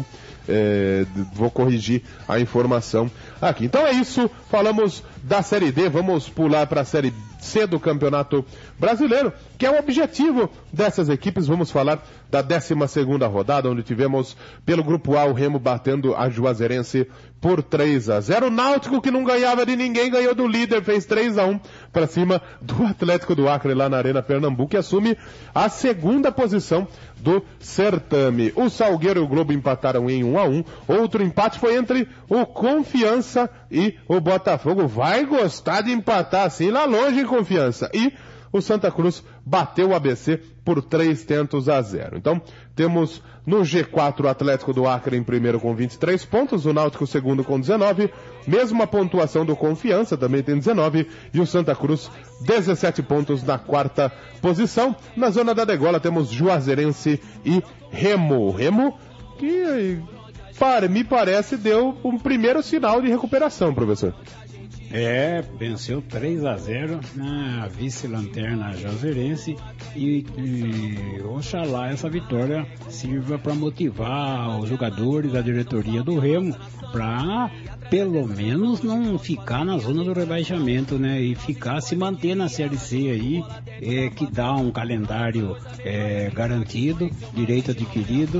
vou corrigir a informação aqui. Então é isso, falamos da Série D, vamos pular para a Série C do Campeonato Brasileiro, que é o objetivo dessas equipes. Vamos falar da 12ª rodada, onde tivemos pelo Grupo A o Remo batendo a Juazeirense por 3-0. O Náutico, que não ganhava de ninguém, ganhou do líder, fez 3-1 para cima do Atlético do Acre lá na Arena Pernambuco, que assume a 2ª posição do certame. O Salgueiro e o Globo empataram em 1-1. Outro empate foi entre o Confiança e o Botafogo. Vai gostar de empatar assim lá longe, em Confiança. E o Santa Cruz bateu o ABC por 3-0. Então, temos no G4 o Atlético do Acre em primeiro com 23 pontos, o Náutico segundo com 19, mesma pontuação do Confiança, também tem 19, e o Santa Cruz 17 pontos na 4ª posição. Na zona da degola temos Juazeirense e Remo. Remo que, me parece, deu um primeiro sinal de recuperação, professor.
Venceu 3-0 na vice-lanterna Juazeirense e oxalá essa vitória sirva para motivar os jogadores, a diretoria do Remo, para pelo menos não ficar na zona do rebaixamento, né? E se manter na Série C aí, que dá um calendário garantido, direito adquirido,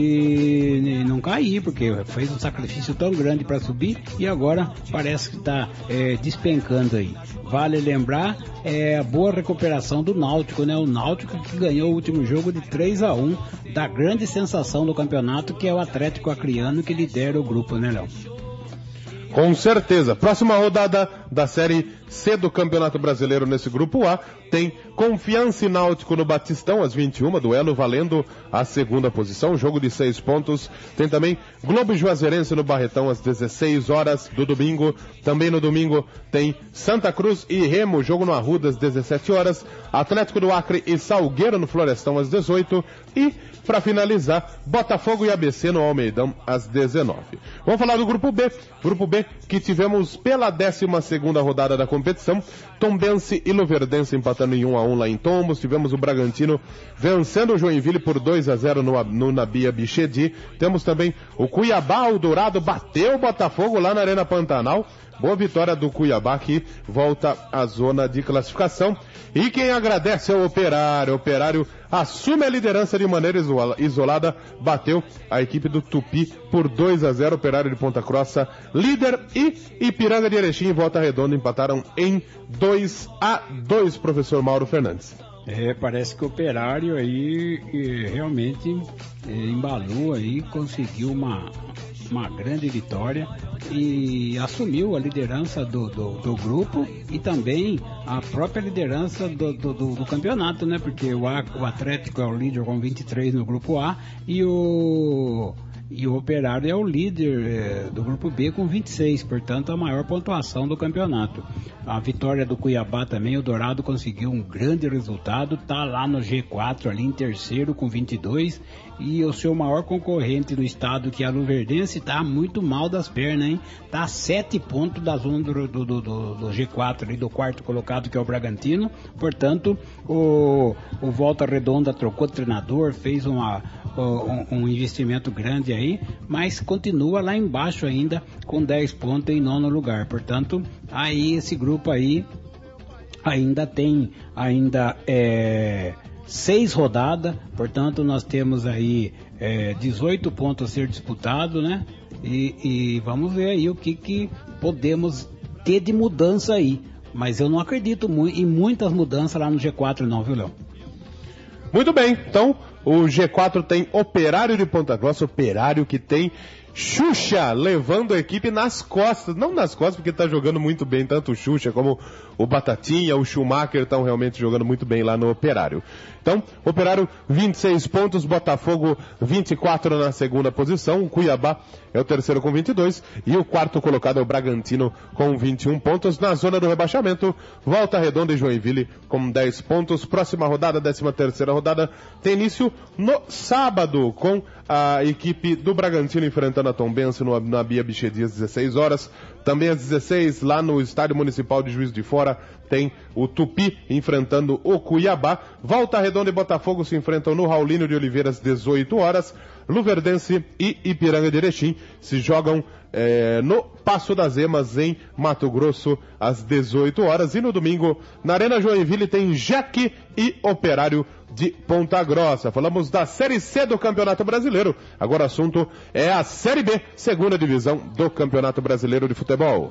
e não cair, porque fez um sacrifício tão grande para subir e agora parece que está despencando aí. Vale lembrar a boa recuperação do Náutico, né? O Náutico que ganhou o último jogo de 3-1 da grande sensação do campeonato, que é o Atlético Acreano, que lidera o grupo, né, Léo?
Com certeza. Próxima rodada da Série C do Campeonato Brasileiro nesse Grupo A tem Confiança e Náutico no Batistão, às 21, duelo valendo a segunda posição, jogo de 6 pontos. Tem também Globo e Juazeirense no Barretão, às 16 horas do domingo. Também no domingo tem Santa Cruz e Remo, jogo no Arruda, às 17 horas. Atlético do Acre e Salgueiro no Florestão, às 18. E, para finalizar, Botafogo e ABC no Almeidão, às 19. Vamos falar do Grupo B. Grupo B que tivemos pela 12ª rodada da competição, Tombense e Luverdense empatando em 1-1 lá em Tombos. Tivemos o Bragantino vencendo o Joinville por 2-0 no Nabia Bichedi. Temos também o Cuiabá, o Dourado bateu o Botafogo lá na Arena Pantanal. Boa vitória do Cuiabá, que volta à zona de classificação. E quem agradece é o Operário. O Operário assume a liderança de maneira isolada, bateu a equipe do Tupi por 2-0. Operário de Ponta Grossa, líder, e Ipiranga de Erechim e Volta Redonda empataram em 2-2, professor Mauro Fernandes.
Parece que o Operário aí realmente embalou aí, conseguiu uma grande vitória e assumiu a liderança do grupo e também a própria liderança do campeonato, né? Porque o Atlético é o líder com 23 no grupo A e o Operário é o líder do grupo B com 26, portanto a maior pontuação do campeonato. A vitória do Cuiabá também, o Dourado conseguiu um grande resultado, tá lá no G4 ali em terceiro com 22, e o seu maior concorrente no estado, que é a Luverdense, tá muito mal das pernas, hein? Tá a 7 pontos da zona do G4 ali, do quarto colocado, que é o Bragantino. Portanto, o Volta Redonda trocou de treinador, fez um investimento grande aí, mas continua lá embaixo ainda com 10 pontos em 9º lugar. Portanto, aí esse grupo aí ainda tem 6 rodadas, portanto nós temos aí 18 pontos a ser disputado, né? E vamos ver aí o que podemos ter de mudança aí, mas eu não acredito em muitas mudanças lá no G4 não, viu, Léo?
Muito bem, então o G4 tem Operário de Ponta Grossa, Operário que tem Xuxa levando a equipe nas costas, não nas costas porque está jogando muito bem, tanto o Xuxa como o Batatinha, o Schumacher estão realmente jogando muito bem lá no Operário. Então, Operário 26 pontos, Botafogo 24 na segunda posição, o Cuiabá é o terceiro com 22 e o quarto colocado é o Bragantino com 21 pontos. Na zona do rebaixamento, Volta Redonda e Joinville com 10 pontos. Próxima rodada, 13ª rodada, tem início no sábado com a equipe do Bragantino enfrentando a Tombense na Bia Bichedi às 16 horas. Também às 16, lá no Estádio Municipal de Juiz de Fora, tem o Tupi enfrentando o Cuiabá. Volta Redonda e Botafogo se enfrentam no Raulino de Oliveira às 18 horas. Luverdense e Ipiranga de Erechim se jogam no Passo das Emas, em Mato Grosso, às 18 horas. E no domingo, na Arena Joinville, tem Jaque e Operário de Ponta Grossa. Falamos da Série C do Campeonato Brasileiro. Agora o assunto é a Série B, segunda divisão do Campeonato Brasileiro de Futebol.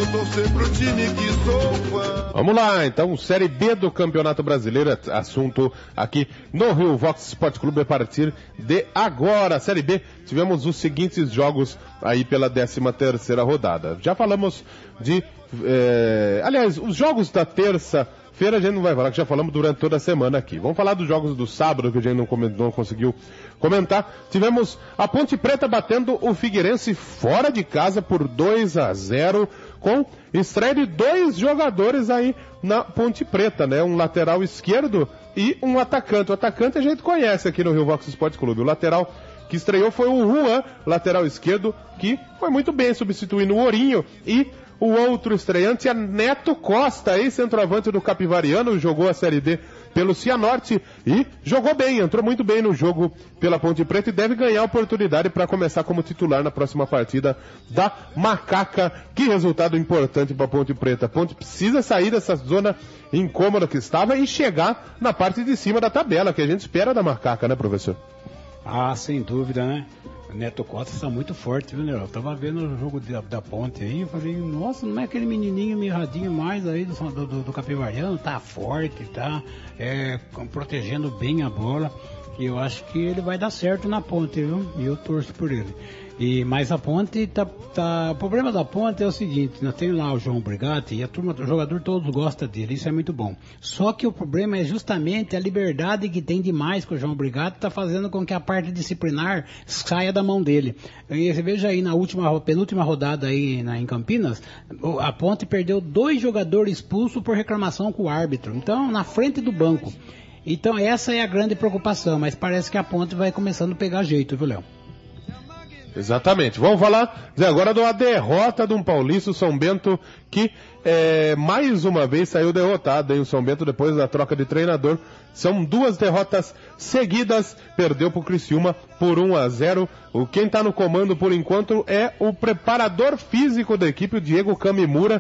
torcer pro time que sou fã.
Vamos lá, então, Série B do Campeonato Brasileiro, assunto aqui no Rio Vox Esporte Clube a partir de agora. Série B, tivemos os seguintes jogos aí pela 13ª rodada. Já falamos de, aliás, os jogos da terça-feira a gente não vai falar, que já falamos durante toda a semana aqui. Vamos falar dos jogos do sábado, que a gente não conseguiu comentar. Tivemos a Ponte Preta batendo o Figueirense fora de casa por 2-0, com estreia de 2 jogadores aí na Ponte Preta, né? Um lateral esquerdo e um atacante. O atacante a gente conhece aqui no Rio Vox Esporte Clube. O lateral que estreou foi o Juan, lateral esquerdo, que foi muito bem substituindo o Ourinho. E o outro estreante é Neto Costa, ex-centroavante do Capivariano, jogou a Série D pelo Cianorte e jogou bem, entrou muito bem no jogo pela Ponte Preta e deve ganhar a oportunidade para começar como titular na próxima partida da Macaca. Que resultado importante para a Ponte Preta. A Ponte precisa sair dessa zona incômoda que estava e chegar na parte de cima da tabela, que a gente espera da Macaca, né, professor?
Ah, sem dúvida, né? O Neto Costa está muito forte, viu, Leão? Eu tava vendo o jogo da Ponte aí, eu falei, nossa, não é aquele menininho mirradinho mais aí do Capivariano, tá forte, tá protegendo bem a bola, e eu acho que ele vai dar certo na Ponte, viu? E eu torço por ele. Mas a Ponte o problema da Ponte é o seguinte, nós temos lá o João Brigatti e a turma, o jogador todos gostam dele, isso é muito bom. Só que o problema é justamente a liberdade que tem demais com o João Brigatti, está fazendo com que a parte disciplinar saia da mão dele. E você veja aí na penúltima rodada aí em Campinas, a Ponte perdeu 2 jogadores expulsos por reclamação com o árbitro. Então, na frente do banco. Então essa é a grande preocupação, mas parece que a Ponte vai começando a pegar jeito, viu, Léo?
Exatamente. Vamos falar agora de uma derrota de um paulista, o São Bento, que mais uma vez saiu derrotado, hein? O São Bento, depois da troca de treinador, são 2 derrotas seguidas, perdeu para o Criciúma por 1-0. Quem está no comando por enquanto é o preparador físico da equipe, o Diego Camimura.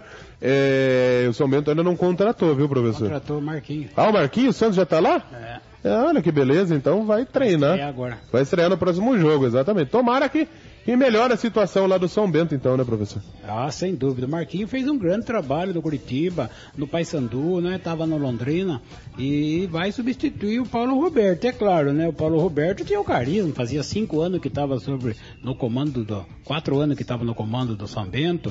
O São Bento ainda não contratou, viu, professor?
Contratou o Marquinhos.
Ah, o Marquinhos, o Santos já está lá? Olha que beleza, então vai treinar. Vai estrear no próximo jogo, exatamente. Tomara que melhore a situação lá do São Bento, então, né, professor?
Ah, sem dúvida. O Marquinhos fez um grande trabalho no Curitiba, no Paysandu, né? Tava no Londrina e vai substituir o Paulo Roberto, é claro, né? O Paulo Roberto tinha o carisma, fazia 5 anos que estava no comando 4 anos que estava no comando do São Bento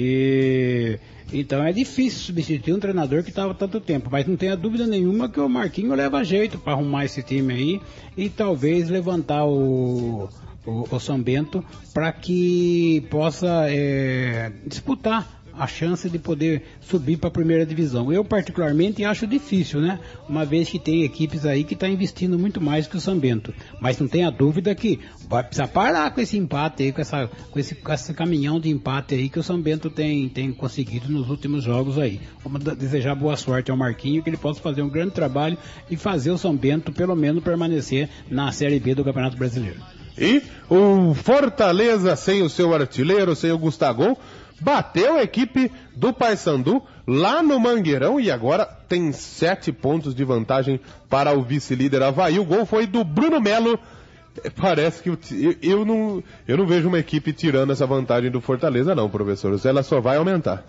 e então é difícil substituir um treinador que estava tanto tempo, mas não tenha dúvida nenhuma que o Marquinhos leva jeito para arrumar esse time aí e talvez levantar o São Bento para que possa disputar a chance de poder subir para a primeira divisão. Eu particularmente acho difícil, né? Uma vez que tem equipes aí que estão investindo muito mais que o São Bento. Mas não tenha dúvida que vai precisar parar com esse empate aí, com esse caminhão de empate aí que o São Bento tem conseguido nos últimos jogos aí. Vamos desejar boa sorte ao Marquinho, que ele possa fazer um grande trabalho e fazer o São Bento pelo menos permanecer na Série B do Campeonato Brasileiro.
E o Fortaleza, sem o seu artilheiro, sem o Gustavo, bateu a equipe do Paysandu lá no Mangueirão e agora tem 7 pontos de vantagem para o vice-líder Avaí. O gol foi do Bruno Melo. Parece que eu não vejo uma equipe tirando essa vantagem do Fortaleza não, professor. Ela só vai aumentar.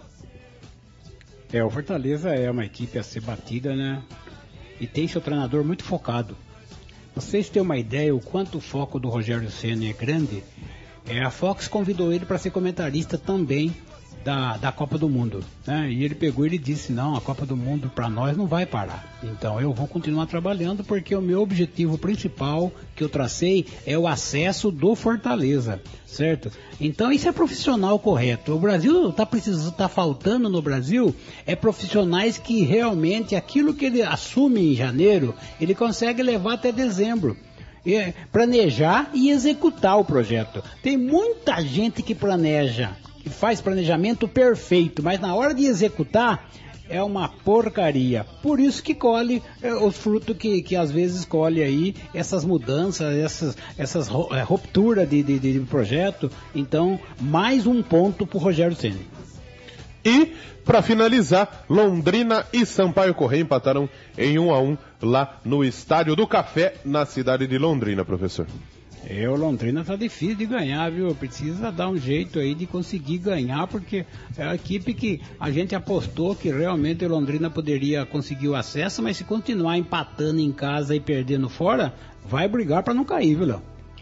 O Fortaleza é uma equipe a ser batida, né? E tem seu treinador muito focado. Vocês têm uma ideia o quanto o foco do Rogério Ceni é grande? A Fox convidou ele para ser comentarista também da Copa do Mundo, né? E ele pegou e disse, não, a Copa do Mundo para nós não vai parar. Então eu vou continuar trabalhando porque o meu objetivo principal que eu tracei é o acesso do Fortaleza, certo? Então isso é profissional correto. O Brasil tá faltando no Brasil profissionais que realmente aquilo que ele assume em janeiro, ele consegue levar até dezembro. Planejar e executar o projeto. Tem muita gente que planeja, que faz planejamento perfeito, mas na hora de executar é uma porcaria. Por isso que colhe os frutos que às vezes colhe aí essas mudanças, essas rupturas de projeto. Então, mais um ponto para o Rogério Ceni.
E, para finalizar, Londrina e Sampaio Corrêa empataram em 1-1 lá no Estádio do Café, na cidade de Londrina, professor.
O Londrina tá difícil de ganhar, viu? Precisa dar um jeito aí de conseguir ganhar, porque é a equipe que a gente apostou que realmente o Londrina poderia conseguir o acesso, mas se continuar empatando em casa e perdendo fora, vai brigar para não cair, viu, Léo?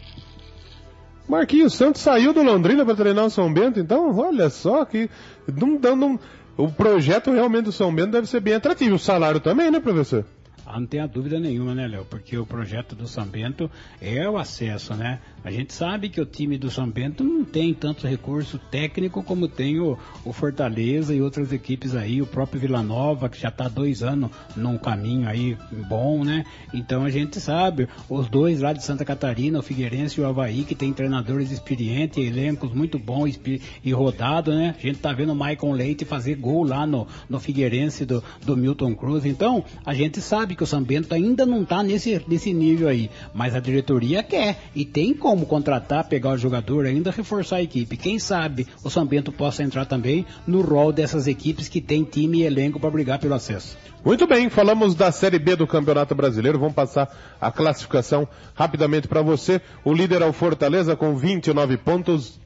Marquinhos Santos saiu do Londrina para treinar o São Bento, então olha só que o projeto realmente do São Bento deve ser bem atrativo. O salário também, né, professor?
Não tenha dúvida nenhuma, né, Léo? Porque o projeto do São Bento é o acesso, né? A gente sabe que o time do São Bento não tem tanto recurso técnico como tem o Fortaleza e outras equipes aí, o próprio Vila Nova, que já está 2 anos num caminho aí bom, né? Então a gente sabe, os dois lá de Santa Catarina, o Figueirense e o Avaí, que tem treinadores experientes, elencos muito bons e rodados, né? A gente tá vendo o Maicon Leite fazer gol lá no Figueirense do Milton Cruz. Então, a gente sabe que o São Bento ainda não está nesse nível aí, mas a diretoria quer e tem como contratar, pegar o jogador ainda, reforçar a equipe. Quem sabe o São Bento possa entrar também no rol dessas equipes que tem time e elenco para brigar pelo acesso.
Muito bem, falamos da Série B do Campeonato Brasileiro, vamos passar a classificação rapidamente para você. O líder é o Fortaleza com 29 pontos,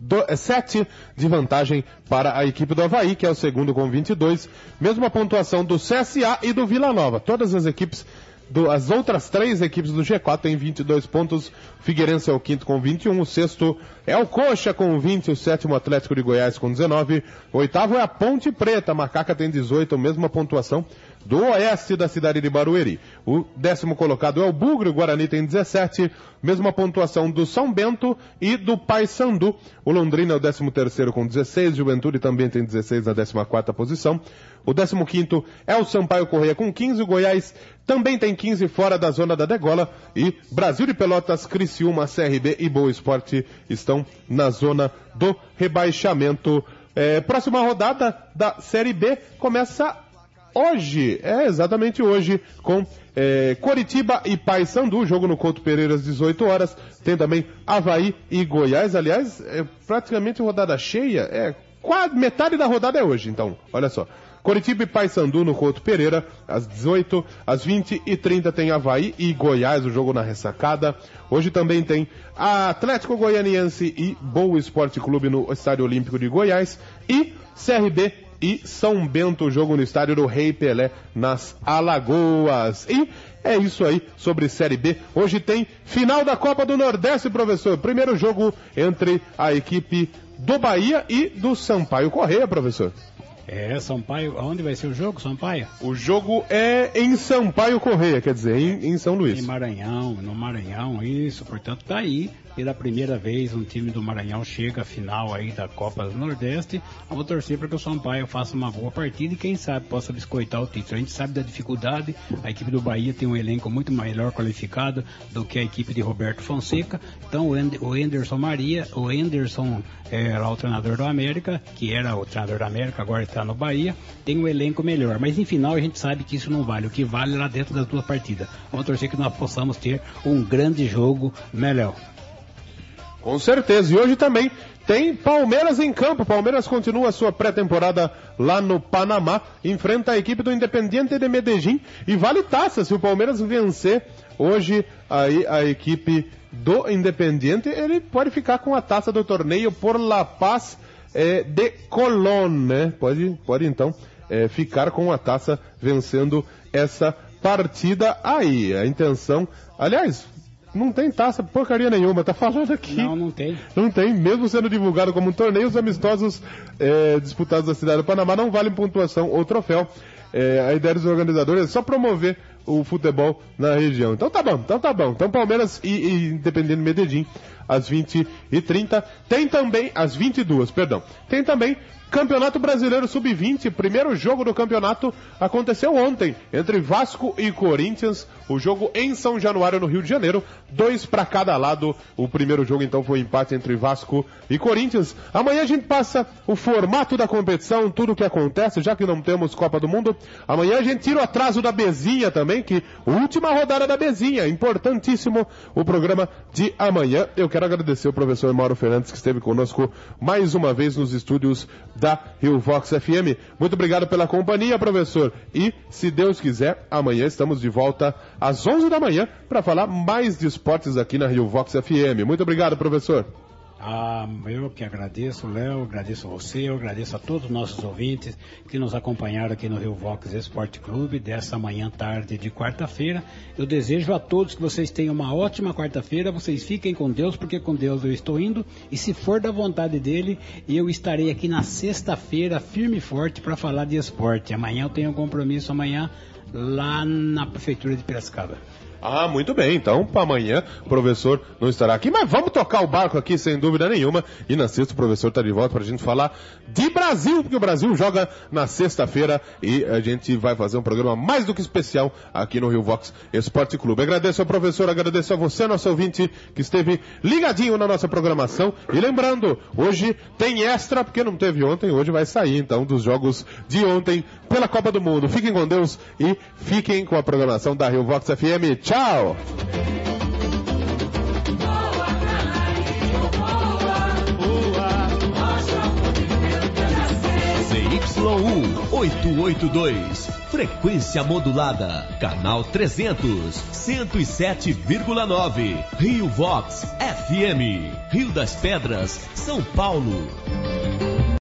7 de vantagem para a equipe do Avaí, que é o segundo com 22, mesma pontuação do CSA e do Vila Nova. Todas as equipes, as outras 3 equipes do G4 têm 22 pontos, o Figueirense é o quinto com 21, o sexto é o Coxa com 20, o sétimo Atlético de Goiás com 19, o oitavo é a Ponte Preta, a Macaca tem 18, mesma pontuação do oeste da cidade de Barueri. O 10º colocado é o Bugre, o Guarani tem 17, mesma pontuação do São Bento e do Paysandu. O Londrina é o 13º com 16, Juventude também tem 16 na 14ª posição. O 15º é o Sampaio Corrêa com 15, o Goiás também tem 15 fora da zona da degola e Brasil de Pelotas, Criciúma, CRB e Boa Esporte estão na zona do rebaixamento. Próxima rodada da Série B começa hoje, exatamente hoje, com Coritiba e Paysandu, jogo no Couto Pereira às 18 horas. Tem também Avaí e Goiás, aliás, praticamente rodada cheia, quase metade da rodada é hoje, então, olha só. Coritiba e Paysandu no Couto Pereira, às 18, às 20h30 tem Avaí e Goiás, o jogo na ressacada. Hoje também tem Atlético Goianiense e Boa Esporte Clube no Estádio Olímpico de Goiás e CRB e São Bento, o jogo no estádio do Rei Pelé, nas Alagoas. E é isso aí sobre Série B. Hoje tem final da Copa do Nordeste, professor. Primeiro jogo entre a equipe do Bahia e do Sampaio Corrêa, professor.
Sampaio, onde vai ser o jogo, Sampaio?
O jogo é em Sampaio Corrêa, quer dizer, em São Luís.
Em Maranhão, no Maranhão, isso, portanto tá aí, pela primeira vez um time do Maranhão chega à final aí da Copa do Nordeste. Vamos torcer para que o Sampaio faça uma boa partida e quem sabe possa biscoitar o título. A gente sabe da dificuldade, a equipe do Bahia tem um elenco muito melhor qualificado do que a equipe de Roberto Fonseca, então o Enderson lá o treinador do América, que era o treinador do América, agora está no Bahia, tem um elenco melhor, mas em final a gente sabe que isso não vale, o que vale é lá dentro das 2 partidas. Vamos torcer que nós possamos ter um grande jogo, né, Léo?
Com certeza, e hoje também tem Palmeiras em campo. Palmeiras continua a sua pré-temporada lá no Panamá, enfrenta a equipe do Independiente de Medellín e vale taça. Se o Palmeiras vencer hoje aí a equipe do Independiente, ele pode ficar com a taça do torneio por La Paz de Colón, né? Pode então ficar com a taça vencendo essa partida aí. A intenção, aliás, não tem taça porcaria nenhuma, tá falando aqui.
Não tem.
Não tem, mesmo sendo divulgado como um torneio, os amistosos disputados da cidade do Panamá não valem pontuação ou troféu. A ideia dos organizadores é só promover o futebol na região. Então tá bom. Então Palmeiras e Independiente Medellín às 20h30. Tem também, às 22h, perdão. Tem também Campeonato Brasileiro Sub-20, primeiro jogo do campeonato aconteceu ontem, entre Vasco e Corinthians, o jogo em São Januário, no Rio de Janeiro, 2 para cada lado. O primeiro jogo então foi empate entre Vasco e Corinthians. Amanhã a gente passa o formato da competição, tudo o que acontece, já que não temos Copa do Mundo. Amanhã a gente tira o atraso da Bezinha também. também que última rodada da Bezinha, importantíssimo o programa de amanhã. Eu quero agradecer o professor Mauro Fernandes, que esteve conosco mais uma vez nos estúdios da Rio Vox FM. Muito obrigado pela companhia, professor. E, se Deus quiser, amanhã estamos de volta às 11 da manhã para falar mais de esportes aqui na Rio Vox FM. Muito obrigado, professor.
Eu que agradeço, Léo, agradeço a você, eu agradeço a todos os nossos ouvintes que nos acompanharam aqui no Rio Vox Esporte Clube dessa manhã tarde de quarta-feira. Eu desejo a todos que vocês tenham uma ótima quarta-feira, vocês fiquem com Deus, porque com Deus eu estou indo, e se for da vontade dele, eu estarei aqui na sexta-feira firme e forte para falar de esporte. Amanhã eu tenho um compromisso lá na Prefeitura de Piracicaba.
Muito bem, então para amanhã o professor não estará aqui, mas vamos tocar o barco aqui sem dúvida nenhuma, e na sexta o professor está de volta para a gente falar de Brasil, porque o Brasil joga na sexta-feira e a gente vai fazer um programa mais do que especial aqui no Rio Vox Esporte Clube. Agradeço ao professor, agradeço a você, nosso ouvinte, que esteve ligadinho na nossa programação, e lembrando, hoje tem extra, porque não teve ontem, hoje vai sair então dos jogos de ontem pela Copa do Mundo. Fiquem com Deus e fiquem com a programação da Rio Vox FM. Tchau!
ZYU 882, frequência modulada, canal 300, 107,9, Rio Vox FM, Rio das Pedras, São Paulo.